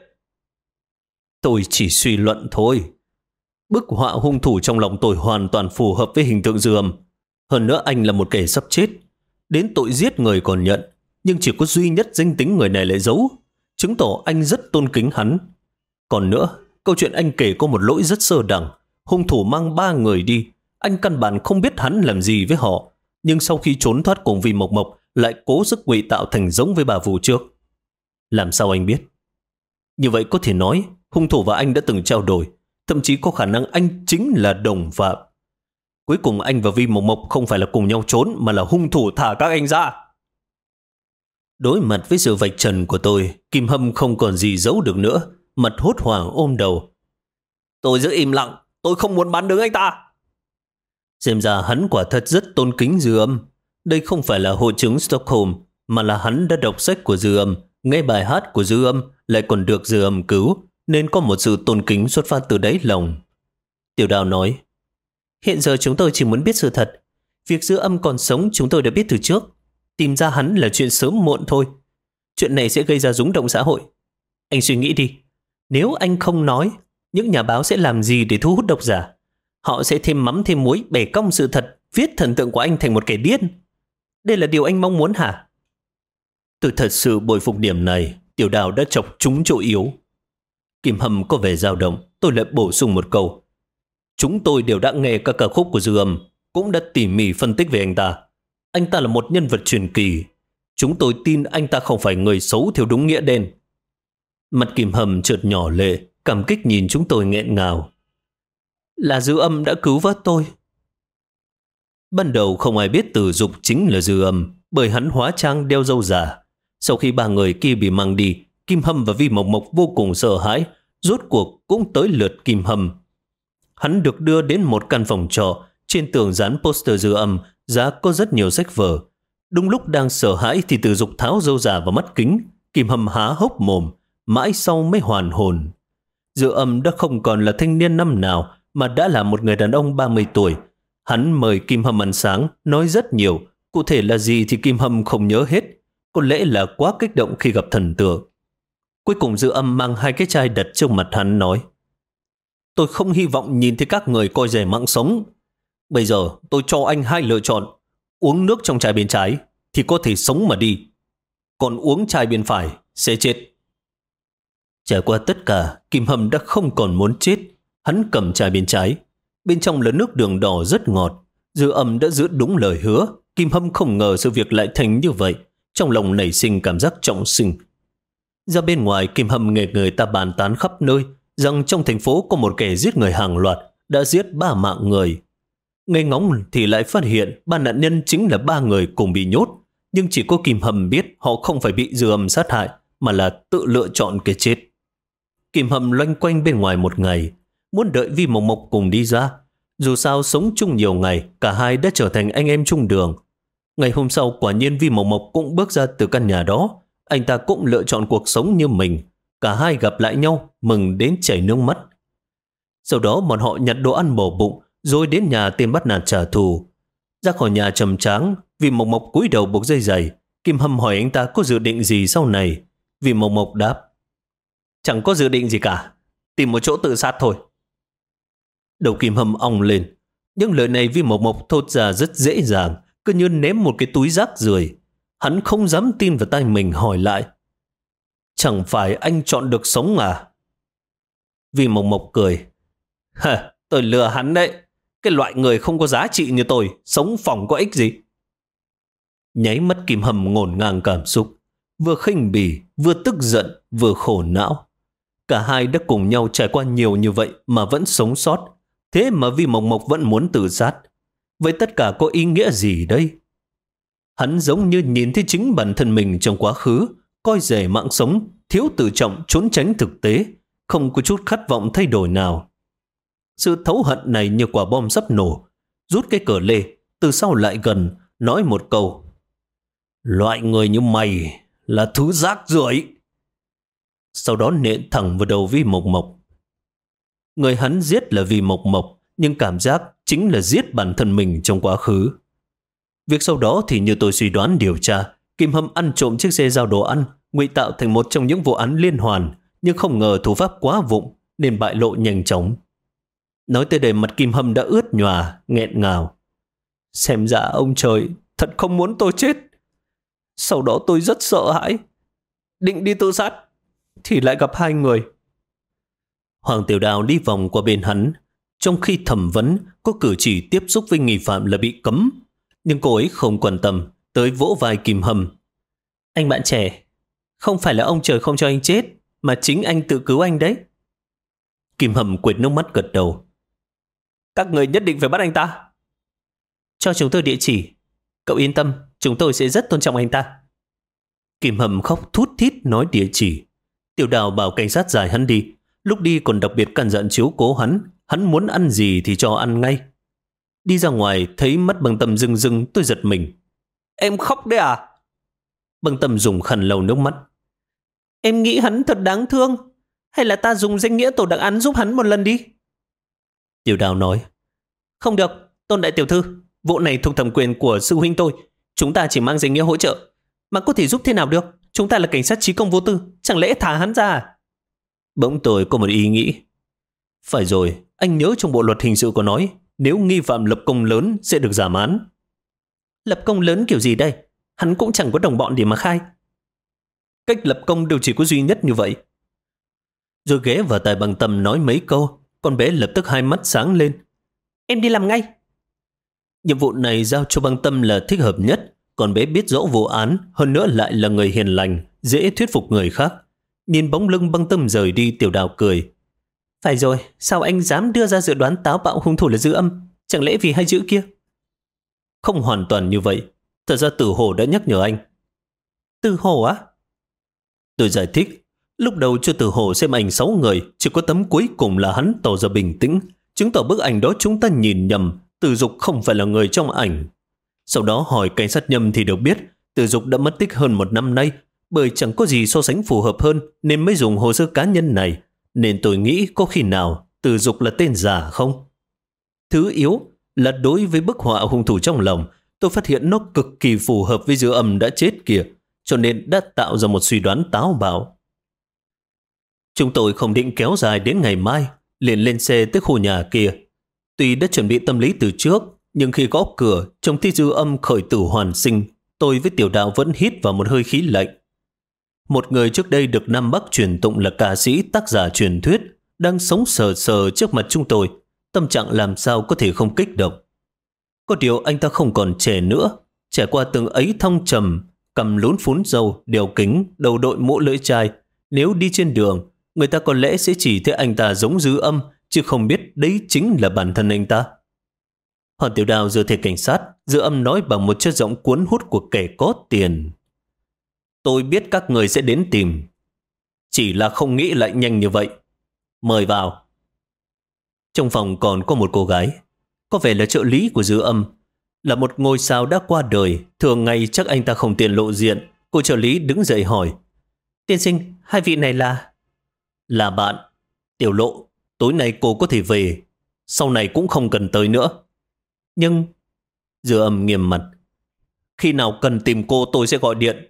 Speaker 2: Tôi chỉ suy luận thôi. Bức họa hung thủ trong lòng tôi hoàn toàn phù hợp với hình tượng Dư Âm. Hơn nữa anh là một kẻ sắp chết. Đến tội giết người còn nhận, nhưng chỉ có duy nhất danh tính người này lại giấu, chứng tỏ anh rất tôn kính hắn. Còn nữa, câu chuyện anh kể có một lỗi rất sơ đẳng. Hung thủ mang 3 người đi, anh căn bản không biết hắn làm gì với họ. Nhưng sau khi trốn thoát cùng Vi Mộc Mộc, lại cố sức ngụy tạo thành giống với bà vụ trước. Làm sao anh biết? Như vậy có thể nói, hung thủ và anh đã từng trao đổi, thậm chí có khả năng anh chính là đồng phạm. Cuối cùng anh và Vi Mộc Mộc không phải là cùng nhau trốn, mà là hung thủ thả các anh ra. Đối mặt với sự vạch trần của tôi, Kim Hâm không còn gì giấu được nữa, mặt hốt hoảng ôm đầu.
Speaker 1: Tôi giữ im lặng, tôi không muốn bán đứng anh ta.
Speaker 2: Xem ra hắn quả thật rất tôn kính Dư Âm. Đây không phải là hội chứng Stockholm, mà là hắn đã đọc sách của Dư Âm, nghe bài hát của Dư Âm, lại còn được Dư Âm cứu, nên có một sự tôn kính xuất phát từ đáy lòng. Tiểu Đào nói, hiện giờ chúng tôi chỉ muốn biết sự thật. Việc Dư Âm còn sống chúng tôi đã biết từ trước. Tìm ra hắn là chuyện sớm muộn thôi. Chuyện này sẽ gây ra rúng động xã hội. Anh suy nghĩ đi. Nếu anh không nói, những nhà báo sẽ làm gì để thu hút độc giả? Họ sẽ thêm mắm thêm muối, bẻ cong sự thật, viết thần tượng của anh thành một kẻ điên. Đây là điều anh mong muốn hả? Tôi thật sự bội phục điểm này. Tiểu Đào đã chọc trúng chỗ yếu. Kim Hâm có vẻ dao động. Tôi lại bổ sung một câu. Chúng tôi đều đã nghe các ca khúc của Dư Âm, cũng đã tỉ mỉ phân tích về anh ta. Anh ta là một nhân vật truyền kỳ. Chúng tôi tin anh ta không phải người xấu theo đúng nghĩa đen. Mặt Kim Hâm chợt nhỏ lệ, cảm kích nhìn chúng tôi nghẹn ngào. Là Dư Âm đã cứu vớt tôi. Ban đầu không ai biết Từ Dục chính là Dư Âm, bởi hắn hóa trang đeo râu giả. Sau khi 3 người kia bị mang đi, Kim Hâm và Vi Mộc Mộc vô cùng sợ hãi. Rốt cuộc cũng tới lượt Kim Hâm. Hắn được đưa đến một căn phòng trọ, trên tường dán poster Dư Âm, giá có rất nhiều sách vở. Đúng lúc đang sợ hãi thì Từ Dục tháo râu giả và mắt kính. Kim Hâm há hốc mồm, mãi sau mới hoàn hồn. Dư Âm đã không còn là thanh niên năm nào, mà đã là một người đàn ông 30 tuổi. Hắn mời Kim Hâm ăn sáng, nói rất nhiều. Cụ thể là gì thì Kim Hâm không nhớ hết. Có lẽ là quá kích động khi gặp thần tượng. Cuối cùng Dư Âm mang 2 cái chai đặt trước mặt hắn nói, tôi không hy vọng nhìn thấy các người coi rẻ mạng sống. Bây giờ tôi cho anh 2 lựa chọn. Uống nước trong chai bên trái thì có thể sống mà đi, còn uống chai bên phải sẽ chết. Trải qua tất cả, Kim Hâm đã không còn muốn chết. Hắn cầm chai bên trái, bên trong là nước đường đỏ rất ngọt. Dư Âm đã giữ đúng lời hứa. Kim Hâm không ngờ sự việc lại thành như vậy, trong lòng nảy sinh cảm giác trọng sinh. Ra bên ngoài, Kim Hâm nghe người ta bàn tán khắp nơi rằng trong thành phố có một kẻ giết người hàng loạt, đã giết 3 mạng người. Nghe ngóng thì lại phát hiện 3 nạn nhân chính là 3 người cùng bị nhốt, nhưng chỉ có Kim Hâm biết họ không phải bị Dư Âm sát hại, mà là tự lựa chọn cái chết. Kim Hâm loanh quanh bên ngoài một ngày, muốn đợi Vi Mộc Mộc cùng đi ra. Dù sao sống chung nhiều ngày, cả hai đã trở thành anh em chung đường. Ngày hôm sau quả nhiên Vi Mộc Mộc cũng bước ra từ căn nhà đó. Anh ta cũng lựa chọn cuộc sống như mình. Cả hai gặp lại nhau, mừng đến chảy nước mắt. Sau đó bọn họ nhặt đồ ăn bổ bụng, rồi đến nhà tên bắt nạt trả thù. Ra khỏi nhà trầm tráng, Vi Mộc Mộc cúi đầu buộc dây giày. Kim Hâm hỏi anh ta có dự định gì sau này. Vi Mộc Mộc đáp, chẳng có dự định gì cả, tìm một chỗ tự sát thôi. Đầu Kim Hâm ong lên. Những lời này Vi Mộc Mộc thốt ra rất dễ dàng, cứ như ném một cái túi rác rưởi. Hắn không dám tin vào tai mình, hỏi lại, chẳng phải anh chọn được sống à? Vi Mộc Mộc cười, tôi lừa hắn đấy. Cái loại người không có giá trị như tôi, sống phỏng có ích gì? Nháy mắt Kim Hâm ngổn ngang cảm xúc, vừa khinh bỉ, vừa tức giận, vừa khổ não. Cả hai đã cùng nhau trải qua nhiều như vậy mà vẫn sống sót. Thế mà Vi Mộc Mộc vẫn muốn tự sát. Vậy tất cả có ý nghĩa gì đây? Hắn giống như nhìn thấy chính bản thân mình trong quá khứ, coi rẻ mạng sống, thiếu tự trọng, trốn tránh thực tế, không có chút khát vọng thay đổi nào. Sự thấu hận này như quả bom sắp nổ. Rút cái cờ lê, từ sau lại gần, nói một câu, loại người như mày là thứ rác rưởi. Sau đó nện thẳng vào đầu Vi Mộc Mộc. Người hắn giết là Vi Mộc Mộc, nhưng cảm giác chính là giết bản thân mình trong quá khứ. Việc sau đó thì như tôi suy đoán điều tra, Kim Hâm ăn trộm chiếc xe giao đồ ăn, ngụy tạo thành một trong những vụ án liên hoàn, nhưng không ngờ thủ pháp quá vụng nên bại lộ nhanh chóng. Nói tới đây mặt Kim Hâm đã ướt nhòa, nghẹn ngào. Xem ra ông trời thật không muốn tôi chết. Sau đó tôi rất sợ hãi, định đi tự sát thì lại gặp hai người. Hoàng Tiểu Đào đi vòng qua bên hắn, trong khi thẩm vấn có cử chỉ tiếp xúc với nghi phạm là bị cấm, nhưng cô ấy không quan tâm, tới vỗ vai Kim Hâm. Anh bạn trẻ, không phải là ông trời không cho anh chết, mà chính anh tự cứu anh đấy. Kim Hâm quệt nước mắt gật đầu. Các người nhất định phải bắt anh ta. Cho chúng tôi địa chỉ. Cậu yên tâm, chúng tôi sẽ rất tôn trọng anh ta. Kim Hâm khóc thút thít nói địa chỉ. Tiểu Đào bảo cảnh sát giải hắn đi. Lúc đi còn đặc biệt căn dặn chiếu cố hắn muốn ăn gì thì cho ăn ngay. Đi ra ngoài thấy mắt Băng Tâm rưng rưng, tôi giật mình. Em khóc đấy à? Băng Tâm dùng khăn lau nước mắt. Em nghĩ hắn thật đáng thương. Hay là ta dùng danh nghĩa tổ đặc án giúp hắn một lần đi? Tiểu Đào nói. Không được, Tôn đại tiểu thư, vụ này thuộc thẩm quyền của sư huynh tôi. Chúng ta chỉ mang danh nghĩa hỗ trợ, mà có thể giúp thế nào được? Chúng ta là cảnh sát trí công vô tư, chẳng lẽ thả hắn ra à? Bỗng tôi có một ý nghĩ. Phải rồi, anh nhớ trong bộ luật hình sự có nói, nếu nghi phạm lập công lớn sẽ được giảm án. Lập công lớn kiểu gì đây? Hắn cũng chẳng có đồng bọn để mà khai. Cách lập công đều chỉ có duy nhất như vậy. Rồi ghé vào tai Băng Tâm nói mấy câu, con bé lập tức hai mắt sáng lên. Em đi làm ngay. Nhiệm vụ này giao cho Băng Tâm là thích hợp nhất. Con bé biết rõ vụ án, hơn nữa lại là người hiền lành, dễ thuyết phục người khác. Nhìn bóng lưng Băng Tâm rời đi, Tiểu Đào cười. Phải rồi, sao anh dám đưa ra dự đoán táo bạo hung thủ là Dư Âm? Chẳng lẽ vì hai chữ kia? Không hoàn toàn như vậy. Thật ra Tử Hổ đã nhắc nhở anh. Tử Hổ á? Tôi giải thích. Lúc đầu cho Tử Hổ xem ảnh 6 người, chỉ có tấm cuối cùng là hắn tỏ ra bình tĩnh, chứng tỏ bức ảnh đó chúng ta nhìn nhầm, Tử Dục không phải là người trong ảnh. Sau đó hỏi cảnh sát Nhâm thì được biết Tử Dục đã mất tích hơn 1 năm nay, bởi chẳng có gì so sánh phù hợp hơn nên mới dùng hồ sơ cá nhân này. Nên tôi nghĩ có khi nào Tử Dục là tên giả không? Thứ yếu là đối với bức họa hung thủ trong lòng, tôi phát hiện nó cực kỳ phù hợp với Dư Âm đã chết kìa, cho nên đã tạo ra một suy đoán táo bạo. Chúng tôi không định kéo dài đến ngày mai, liền lên xe tới khu nhà kia. Tuy đã chuẩn bị tâm lý từ trước, nhưng khi gõ cửa, trông thấy Dư Âm khởi tử hoàn sinh, tôi với Tiểu Đạo vẫn hít vào một hơi khí lạnh. Một người trước đây được Nam Bắc truyền tụng là ca sĩ, tác giả truyền thuyết, đang sống sờ sờ trước mặt chúng tôi, tâm trạng làm sao có thể không kích động. Có điều anh ta không còn trẻ nữa, trải qua từng ấy thăng trầm, cầm lún phún râu, đeo kính, đầu đội mũ lưỡi chai. Nếu đi trên đường, người ta có lẽ sẽ chỉ thấy anh ta giống Dư Âm, chứ không biết đấy chính là bản thân anh ta. Hoàng Tiểu Đào dựa theo cảnh sát, Dư Âm nói bằng một chất giọng cuốn hút của kẻ có tiền. Tôi biết các người sẽ đến tìm, chỉ là không nghĩ lại nhanh như vậy. Mời vào. Trong phòng còn có một cô gái, có vẻ là trợ lý của Dư Âm, là một ngôi sao đã qua đời, thường ngày chắc anh ta không tiện lộ diện. Cô trợ lý đứng dậy hỏi. Tiên sinh, hai vị này là bạn. Tiểu Lộ, tối nay cô có thể về, sau này cũng không cần tới nữa. Nhưng Dư Âm nghiêm mặt. Khi nào cần tìm cô tôi sẽ gọi điện.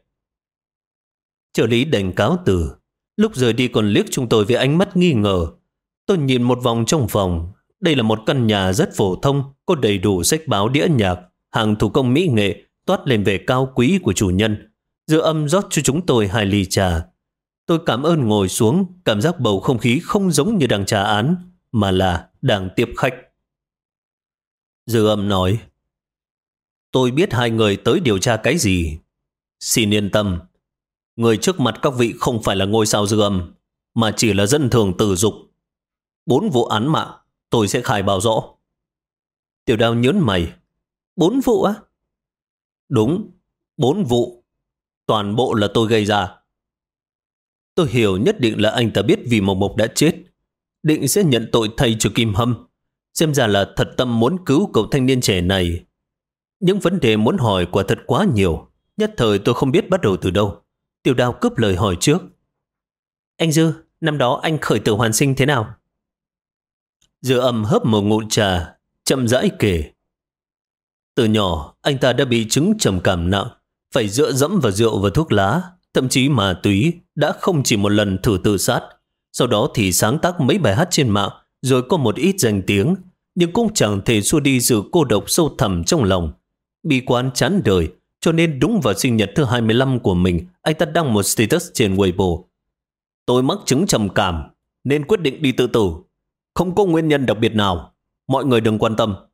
Speaker 2: Trợ lý đành cáo từ. Lúc rời đi còn liếc chúng tôi với ánh mắt nghi ngờ. Tôi nhìn một vòng trong phòng. Đây là một căn nhà rất phổ thông, có đầy đủ sách báo, đĩa nhạc, hàng thủ công mỹ nghệ, toát lên vẻ cao quý của chủ nhân. Dư Âm rót cho chúng tôi 2 ly trà. Tôi cảm ơn ngồi xuống, cảm giác bầu không khí không giống như đang trả án, mà là đang tiếp khách. Dư Âm nói, tôi biết hai người tới điều tra cái gì. Xin yên tâm, người trước mặt các vị không phải là ngôi sao Dư Âm, mà chỉ là dân thường Tử Dục. 4 vụ án mạng tôi sẽ khai báo rõ. Tiểu Đào nhớn mày. 4 vụ á? Đúng, 4 vụ. Toàn bộ là tôi gây ra. Tôi hiểu nhất định là anh ta biết vì Mộc Mộc đã chết, định sẽ nhận tội thay cho Kim Hâm. Xem ra là thật tâm muốn cứu cậu thanh niên trẻ này. Những vấn đề muốn hỏi quả thật quá nhiều, nhất thời tôi không biết bắt đầu từ đâu. Tiểu Đào cướp lời hỏi trước. Anh Dư, năm đó anh khởi tử hoàn sinh thế nào? Dư Âm hớp một ngụm trà, chậm rãi kể. Từ nhỏ, anh ta đã bị chứng trầm cảm nặng, phải dựa dẫm vào rượu và thuốc lá. Thậm chí ma túy đã không chỉ một lần thử tự sát, sau đó thì sáng tác mấy bài hát trên mạng rồi có một ít danh tiếng, nhưng cũng chẳng thể xua đi sự cô độc sâu thẳm trong lòng. Bi quan chán đời, cho nên đúng vào sinh nhật thứ 25 của mình, anh ta đăng một status trên Weibo. Tôi mắc chứng trầm cảm, nên quyết định đi tự tử. Không có nguyên nhân đặc biệt nào, mọi người đừng quan tâm.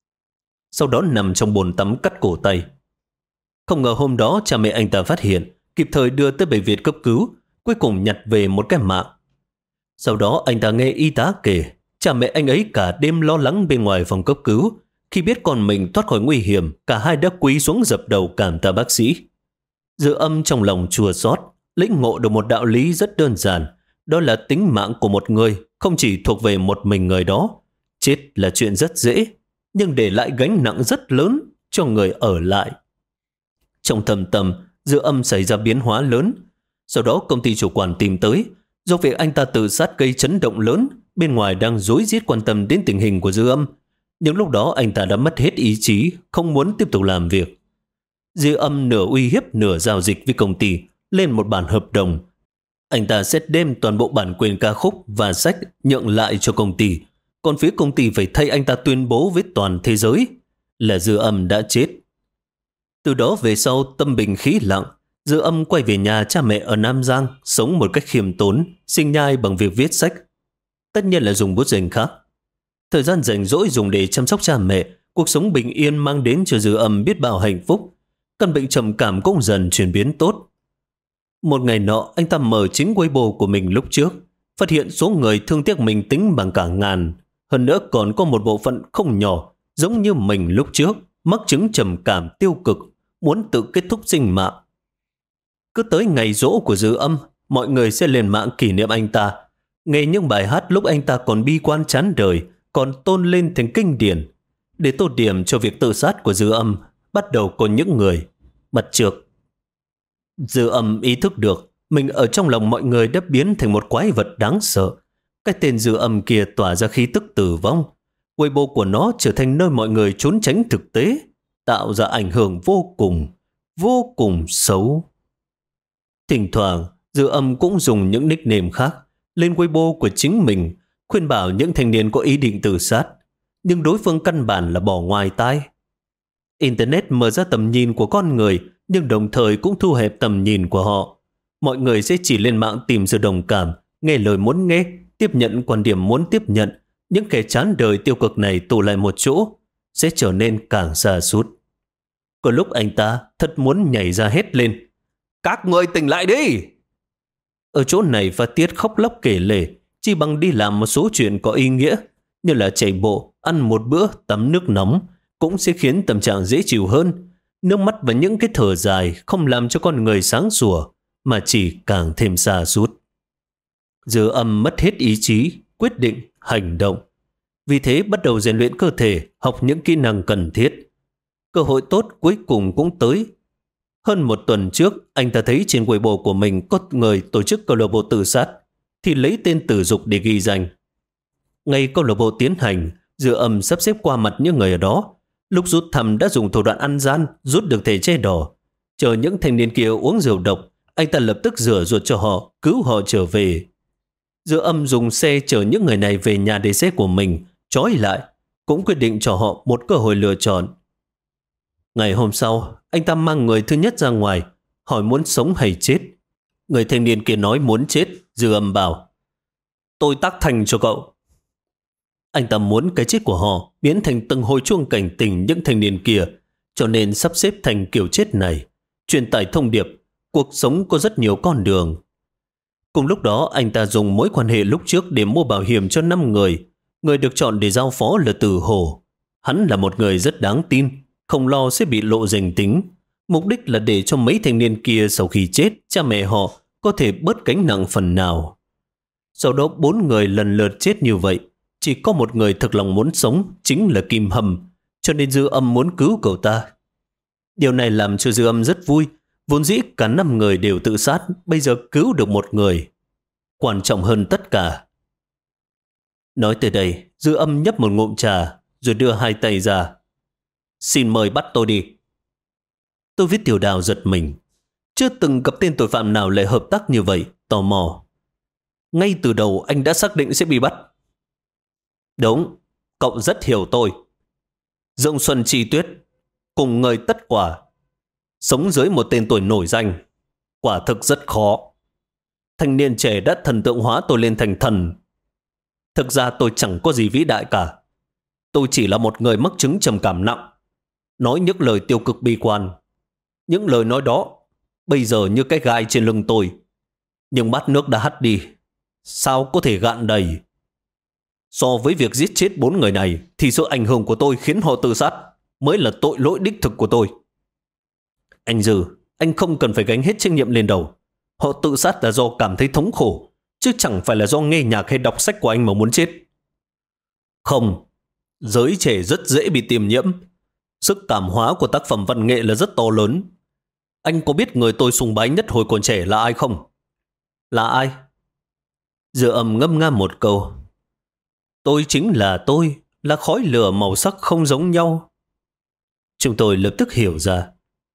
Speaker 2: Sau đó nằm trong bồn tắm cắt cổ tay. Không ngờ hôm đó cha mẹ anh ta phát hiện, kịp thời đưa tới bệnh viện cấp cứu, cuối cùng nhặt về một cái mạng. Sau đó anh ta nghe y tá kể, cha mẹ anh ấy cả đêm lo lắng bên ngoài phòng cấp cứu. Khi biết con mình thoát khỏi nguy hiểm, cả hai đã quỳ xuống dập đầu cảm tạ bác sĩ. Dư Âm trong lòng chua xót, lĩnh ngộ được một đạo lý rất đơn giản, đó là tính mạng của một người không chỉ thuộc về một mình người đó. Chết là chuyện rất dễ, nhưng để lại gánh nặng rất lớn cho người ở lại. Trong thâm tâm, Dư Âm xảy ra biến hóa lớn. Sau đó công ty chủ quản tìm tới, do việc anh ta tự sát gây chấn động lớn, bên ngoài đang rối rít quan tâm đến tình hình của Dư Âm. Nhưng lúc đó anh ta đã mất hết ý chí, không muốn tiếp tục làm việc. Dư Âm nửa uy hiếp nửa giao dịch với công ty, lên một bản hợp đồng. Anh ta sẽ đem toàn bộ bản quyền ca khúc và sách nhượng lại cho công ty, còn phía công ty phải thay anh ta tuyên bố với toàn thế giới là Dư Âm đã chết. Từ đó về sau tâm bình khí lặng, Dư Âm quay về nhà cha mẹ ở Nam Giang, sống một cách khiêm tốn, sinh nhai bằng việc viết sách. Tất nhiên là dùng bút danh khác. Thời gian rảnh rỗi dùng để chăm sóc cha mẹ, cuộc sống bình yên mang đến cho Dư Âm biết bao hạnh phúc. Căn bệnh trầm cảm cũng dần chuyển biến tốt. Một ngày nọ, anh ta mở chính Weibo của mình lúc trước, phát hiện số người thương tiếc mình tính bằng cả ngàn. Hơn nữa còn có một bộ phận không nhỏ, giống như mình lúc trước, mắc chứng trầm cảm tiêu cực, muốn tự kết thúc sinh mạng. Cứ tới ngày giỗ của Dư Âm, mọi người sẽ lên mạng kỷ niệm anh ta, nghe những bài hát lúc anh ta còn bi quan chán đời, còn tôn lên thành kinh điển. Để tô điểm cho việc tự sát của Dư Âm, bắt đầu có những người bắt trước. Dư Âm ý thức được mình ở trong lòng mọi người đã biến thành một quái vật đáng sợ. Cái tên Dư Âm kia tỏa ra khí tức tử vong. Weibo của nó trở thành nơi mọi người trốn tránh thực tế, tạo ra ảnh hưởng vô cùng xấu. Thỉnh thoảng, Dư Âm cũng dùng những nickname khác lên Weibo của chính mình, khuyên bảo những thanh niên có ý định tự sát, nhưng đối phương căn bản là bỏ ngoài tai. Internet mở ra tầm nhìn của con người, nhưng đồng thời cũng thu hẹp tầm nhìn của họ. Mọi người sẽ chỉ lên mạng tìm sự đồng cảm, nghe lời muốn nghe, tiếp nhận quan điểm muốn tiếp nhận. Những kẻ chán đời tiêu cực này tụ lại một chỗ, sẽ trở nên càng sa sút. Có lúc anh ta thật muốn nhảy ra hét lên: các người tỉnh lại đi! Ở chỗ này và tiết khóc lóc kể lể, chỉ bằng đi làm một số chuyện có ý nghĩa, như là chạy bộ, ăn một bữa, tắm nước nóng, cũng sẽ khiến tâm trạng dễ chịu hơn. Nước mắt và những cái thở dài không làm cho con người sáng sủa, mà chỉ càng thêm sa sút. Dư Âm mất hết ý chí, quyết định hành động. Vì thế bắt đầu rèn luyện cơ thể, học những kỹ năng cần thiết. Cơ hội tốt cuối cùng cũng tới. Hơn một tuần trước, anh ta thấy trên Weibo của mình có người tổ chức câu lạc bộ tự sát, thì lấy tên Tử Dục để ghi danh. Ngày câu lạc bộ tiến hành, Dư Âm sắp xếp qua mặt những người ở đó. Lúc rút thăm đã dùng thủ đoạn ăn gian, rút được thể che đỏ. Chờ những thanh niên kia uống rượu độc, anh ta lập tức rửa ruột cho họ, cứu họ trở về. Dư Âm dùng xe chở những người này về nhà để xe của mình, trói lại, cũng quyết định cho họ một cơ hội lựa chọn. Ngày hôm sau, anh ta mang người thứ nhất ra ngoài, hỏi muốn sống hay chết. Người thanh niên kia nói muốn chết, Dư Âm bảo: tôi tác thành cho cậu. Anh ta muốn cái chết của họ biến thành từng hồi chuông cảnh tỉnh những thanh niên kia, cho nên sắp xếp thành kiểu chết này, truyền tải thông điệp cuộc sống có rất nhiều con đường. Cùng lúc đó, anh ta dùng mối quan hệ lúc trước để mua bảo hiểm cho 5 người. Người được chọn để giao phó là Tử Hổ. Hắn là một người rất đáng tin, không lo sẽ bị lộ danh tính. Mục đích là để cho mấy thanh niên kia sau khi chết, cha mẹ họ có thể bớt gánh nặng phần nào. Sau đó 4 người lần lượt chết như vậy. Chỉ có một người thực lòng muốn sống, chính là Kim Hầm, cho nên Dư Âm muốn cứu cậu ta. Điều này làm cho Dư Âm rất vui. Vốn dĩ cả 5 người đều tự sát, bây giờ cứu được một người. Quan trọng hơn tất cả. Nói tới đây, Dư Âm nhấp một ngụm trà, rồi đưa 2 tay ra. Xin mời bắt tôi đi. Tôi viết Tiểu Đào giật mình. Chưa từng gặp tên tội phạm nào lại hợp tác như vậy, tò mò. Ngay từ đầu anh đã xác định sẽ bị bắt. Đúng, cậu rất hiểu tôi. Dương Xuân Chi Tuyết, cùng người tất quả, sống dưới một tên tuổi nổi danh, quả thực rất khó. Thanh niên trẻ đã thần tượng hóa tôi lên thành thần. Thực ra tôi chẳng có gì vĩ đại cả. Tôi chỉ là một người mắc chứng trầm cảm nặng, nói những lời tiêu cực bi quan. Những lời nói đó bây giờ như cái gai trên lưng tôi. Nhưng bát nước đã hắt đi, sao có thể gạn đầy? So với việc giết chết 4 người này thì sự ảnh hưởng của tôi khiến họ tự sát mới là tội lỗi đích thực của tôi. Anh Dư, anh không cần phải gánh hết trách nhiệm lên đầu. Họ tự sát là do cảm thấy thống khổ, chứ chẳng phải là do nghe nhạc hay đọc sách của anh mà muốn chết. Không, giới trẻ rất dễ bị tiềm nhiễm. Sức cảm hóa của tác phẩm văn nghệ là rất to lớn. Anh có biết người tôi sùng bái nhất hồi còn trẻ là ai không? Là ai? Dư Âm ngâm nga một câu. Tôi chính là tôi, là khói lửa màu sắc không giống nhau. Chúng tôi lập tức hiểu ra.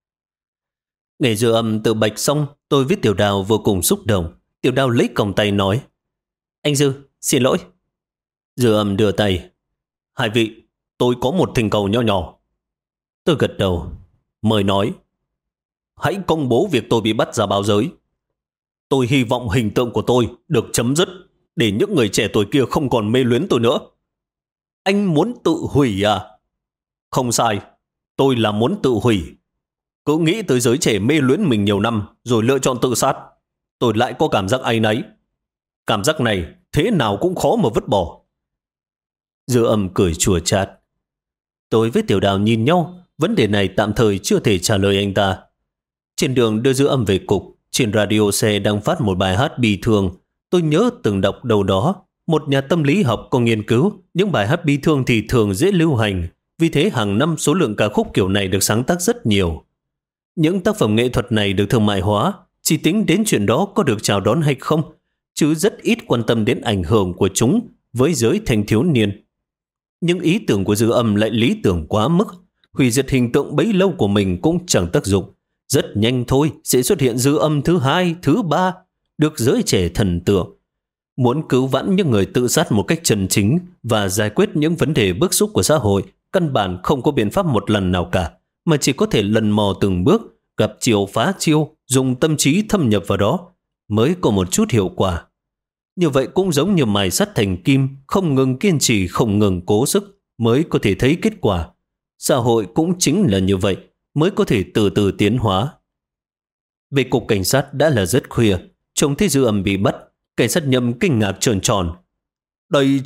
Speaker 2: Nghe Dư Âm tự bạch xong, tôi với Tiểu Đào vô cùng xúc động. Tiểu Đào lấy còng tay nói: Anh Dư, xin lỗi. Dư Âm đưa tay: Hai vị, tôi có một thỉnh cầu nho nhỏ. Tôi gật đầu. Mời nói. Hãy công bố việc tôi bị bắt ra báo giới. Tôi hy vọng hình tượng của tôi được chấm dứt, để những người trẻ tuổi kia không còn mê luyến tôi nữa. Anh muốn tự hủy à? Không sai, tôi là muốn tự hủy. Cứ nghĩ tới giới trẻ mê luyến mình nhiều năm rồi lựa chọn tự sát, tôi lại có cảm giác áy náy. Cảm giác này thế nào cũng khó mà vứt bỏ. Dư Âm cười chua chát. Tôi với Tiểu Đào nhìn nhau, vấn đề này tạm thời chưa thể trả lời anh ta. Trên đường đưa Dư Âm về cục, trên radio xe đang phát một bài hát bi thương. Tôi nhớ từng đọc đâu đó, một nhà tâm lý học có nghiên cứu những bài hát bi thương thì thường dễ lưu hành, vì thế hàng năm số lượng ca khúc kiểu này được sáng tác rất nhiều. Những tác phẩm nghệ thuật này được thương mại hóa, chỉ tính đến chuyện đó có được chào đón hay không, chứ rất ít quan tâm đến ảnh hưởng của chúng với giới thanh thiếu niên. Nhưng ý tưởng của Dư Âm lại lý tưởng quá mức, hủy diệt hình tượng bấy lâu của mình cũng chẳng tác dụng. Rất nhanh thôi sẽ xuất hiện Dư Âm thứ 2, thứ 3, được giới trẻ thần tượng. Muốn cứu vãn những người tự sát một cách chân chính và giải quyết những vấn đề bức xúc của xã hội, căn bản không có biện pháp một lần nào cả, mà chỉ có thể lần mò từng bước, gặp chiều phá chiêu, dùng tâm trí thâm nhập vào đó, mới có một chút hiệu quả. Như vậy cũng giống như mài sắt thành kim, không ngừng kiên trì, không ngừng cố sức, mới có thể thấy kết quả. Xã hội cũng chính là như vậy, mới có thể từ từ tiến hóa. Về cục cảnh sát đã là rất khuya, trông thấy Dư Âm bị bắt, cảnh sát Nhâm kinh ngạc tròn tròn. Đây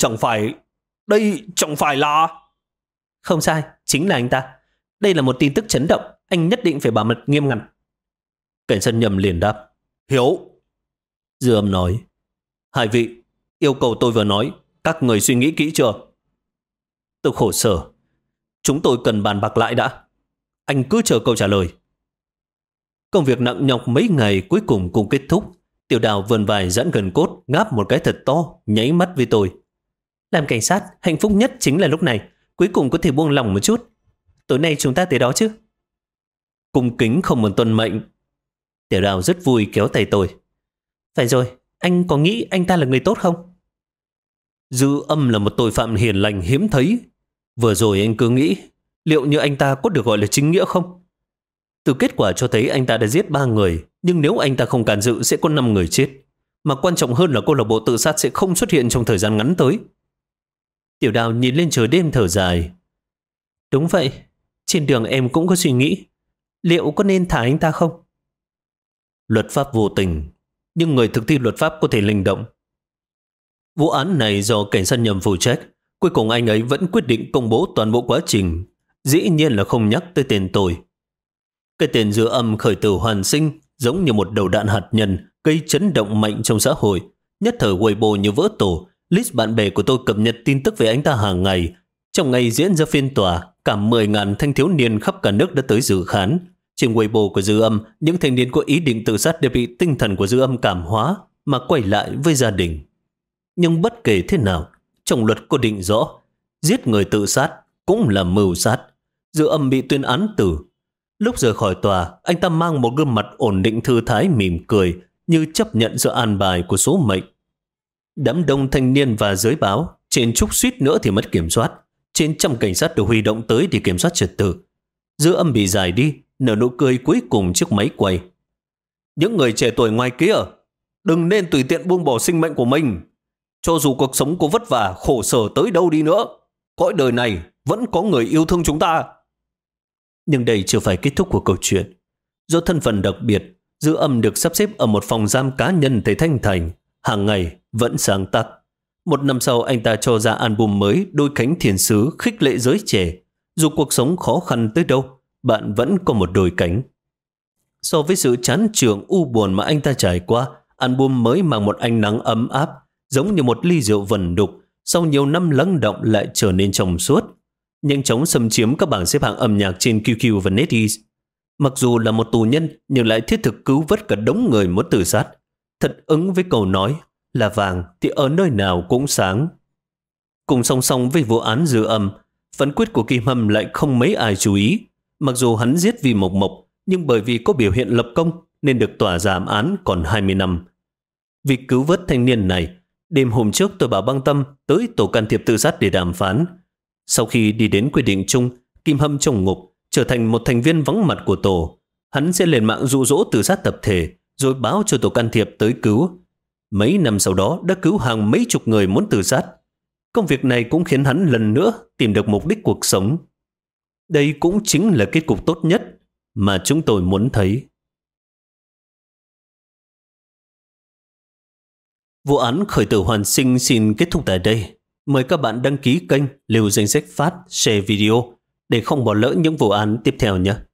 Speaker 2: chẳng phải là... Không sai, chính là anh ta. Đây là một tin tức chấn động, anh nhất định phải bảo mật nghiêm ngặt. Cảnh sát Nhâm liền đáp. Hiểu. Dư Âm nói. Hai vị, yêu cầu tôi vừa nói, các người suy nghĩ kỹ chưa? Tôi khổ sở. Chúng tôi cần bàn bạc lại đã. Anh cứ chờ câu trả lời. Công việc nặng nhọc mấy ngày cuối cùng cũng kết thúc. Tiểu Đào vươn vai giãn gần cốt, ngáp một cái thật to, nháy mắt với tôi. Làm cảnh sát, hạnh phúc nhất chính là lúc này, cuối cùng có thể buông lòng một chút. Tối nay chúng ta tới đó chứ? Cung kính không muốn tuân mệnh. Tiểu Đào rất vui kéo tay tôi. Phải rồi, anh có nghĩ anh ta là người tốt không? Dư Âm là một tội phạm hiền lành hiếm thấy. Vừa rồi anh cứ nghĩ, liệu như anh ta có được gọi là chính nghĩa không? Từ kết quả cho thấy anh ta đã giết 3 người, nhưng nếu anh ta không can dự sẽ có 5 người chết. Mà quan trọng hơn là câu lạc bộ tự sát sẽ không xuất hiện trong thời gian ngắn tới. Tiểu Đào nhìn lên trời đêm thở dài. Đúng vậy, trên đường em cũng có suy nghĩ, liệu có nên thả anh ta không? Luật pháp vô tình, nhưng người thực thi luật pháp có thể linh động. Vụ án này do cảnh sát Nhâm phụ trách, cuối cùng anh ấy vẫn quyết định công bố toàn bộ quá trình, dĩ nhiên là không nhắc tới tên tôi. Cái tên Dư Âm khởi tử hoàn sinh giống như một đầu đạn hạt nhân gây chấn động mạnh trong xã hội. Nhất thời Weibo như vỡ tổ, list bạn bè của tôi cập nhật tin tức về anh ta hàng ngày. Trong ngày diễn ra phiên tòa, cả 10.000 thanh thiếu niên khắp cả nước đã tới dự khán. Trên Weibo của Dư Âm, những thanh niên có ý định tự sát đều bị tinh thần của Dư Âm cảm hóa mà quay lại với gia đình. Nhưng bất kể thế nào, trong luật có định rõ, giết người tự sát cũng là mưu sát. Dư Âm bị tuyên án tử. Lúc rời khỏi tòa, anh ta mang một gương mặt ổn định thư thái mỉm cười, như chấp nhận sự an bài của số mệnh. Đám đông thanh niên và giới báo, trên chút suýt nữa thì mất kiểm soát. Trên trăm cảnh sát được huy động tới để kiểm soát trật tự. Dư Âm bị giải đi, nở nụ cười cuối cùng trước máy quay. Những người trẻ tuổi ngoài kia, đừng nên tùy tiện buông bỏ sinh mệnh của mình. Cho dù cuộc sống có vất vả, khổ sở tới đâu đi nữa, cõi đời này vẫn có người yêu thương chúng ta. Nhưng đây chưa phải kết thúc của câu chuyện. Do thân phận đặc biệt, Dư Âm được sắp xếp ở một phòng giam cá nhân tại Thanh Thành, hàng ngày vẫn sáng tác. Một năm sau, anh ta cho ra album mới Đôi cánh thiên sứ, khích lệ giới trẻ. Dù cuộc sống khó khăn tới đâu, bạn vẫn có một đôi cánh. So với sự chán chường u buồn mà anh ta trải qua, album mới mang một ánh nắng ấm áp, giống như một ly rượu vần đục, sau nhiều năm lắng động lại trở nên trong suốt, nhanh chóng xâm chiếm các bảng xếp hạng âm nhạc trên QQ và NetEase. Mặc dù là một tù nhân, nhưng lại thiết thực cứu vớt cả đống người muốn tự sát. Thật ứng với câu nói là vàng thì ở nơi nào cũng sáng. Cùng song song với vụ án Dư Âm, phán quyết của Kim Hâm lại không mấy ai chú ý. Mặc dù hắn giết vì Mộc Mộc, nhưng bởi vì có biểu hiện lập công nên được tòa giảm án còn 20 năm. Vì cứu vớt thanh niên này, đêm hôm trước tôi bảo Băng Tâm tới tổ can thiệp tự sát để đàm phán. Sau khi đi đến quyết định chung, Kim Hâm trong ngục trở thành một thành viên vắng mặt của tổ. Hắn sẽ lên mạng dụ dỗ tự sát tập thể, rồi báo cho tổ can thiệp tới cứu. Mấy năm sau đó đã cứu hàng mấy chục người muốn tự sát. Công việc này cũng khiến hắn lần nữa tìm được mục đích cuộc sống. Đây cũng chính là kết cục tốt nhất mà chúng tôi muốn thấy. Vụ án khởi tử hoàn sinh xin kết thúc tại đây. Mời các bạn đăng ký kênh, lưu danh sách phát, share video để không bỏ lỡ những vụ án tiếp theo nhé.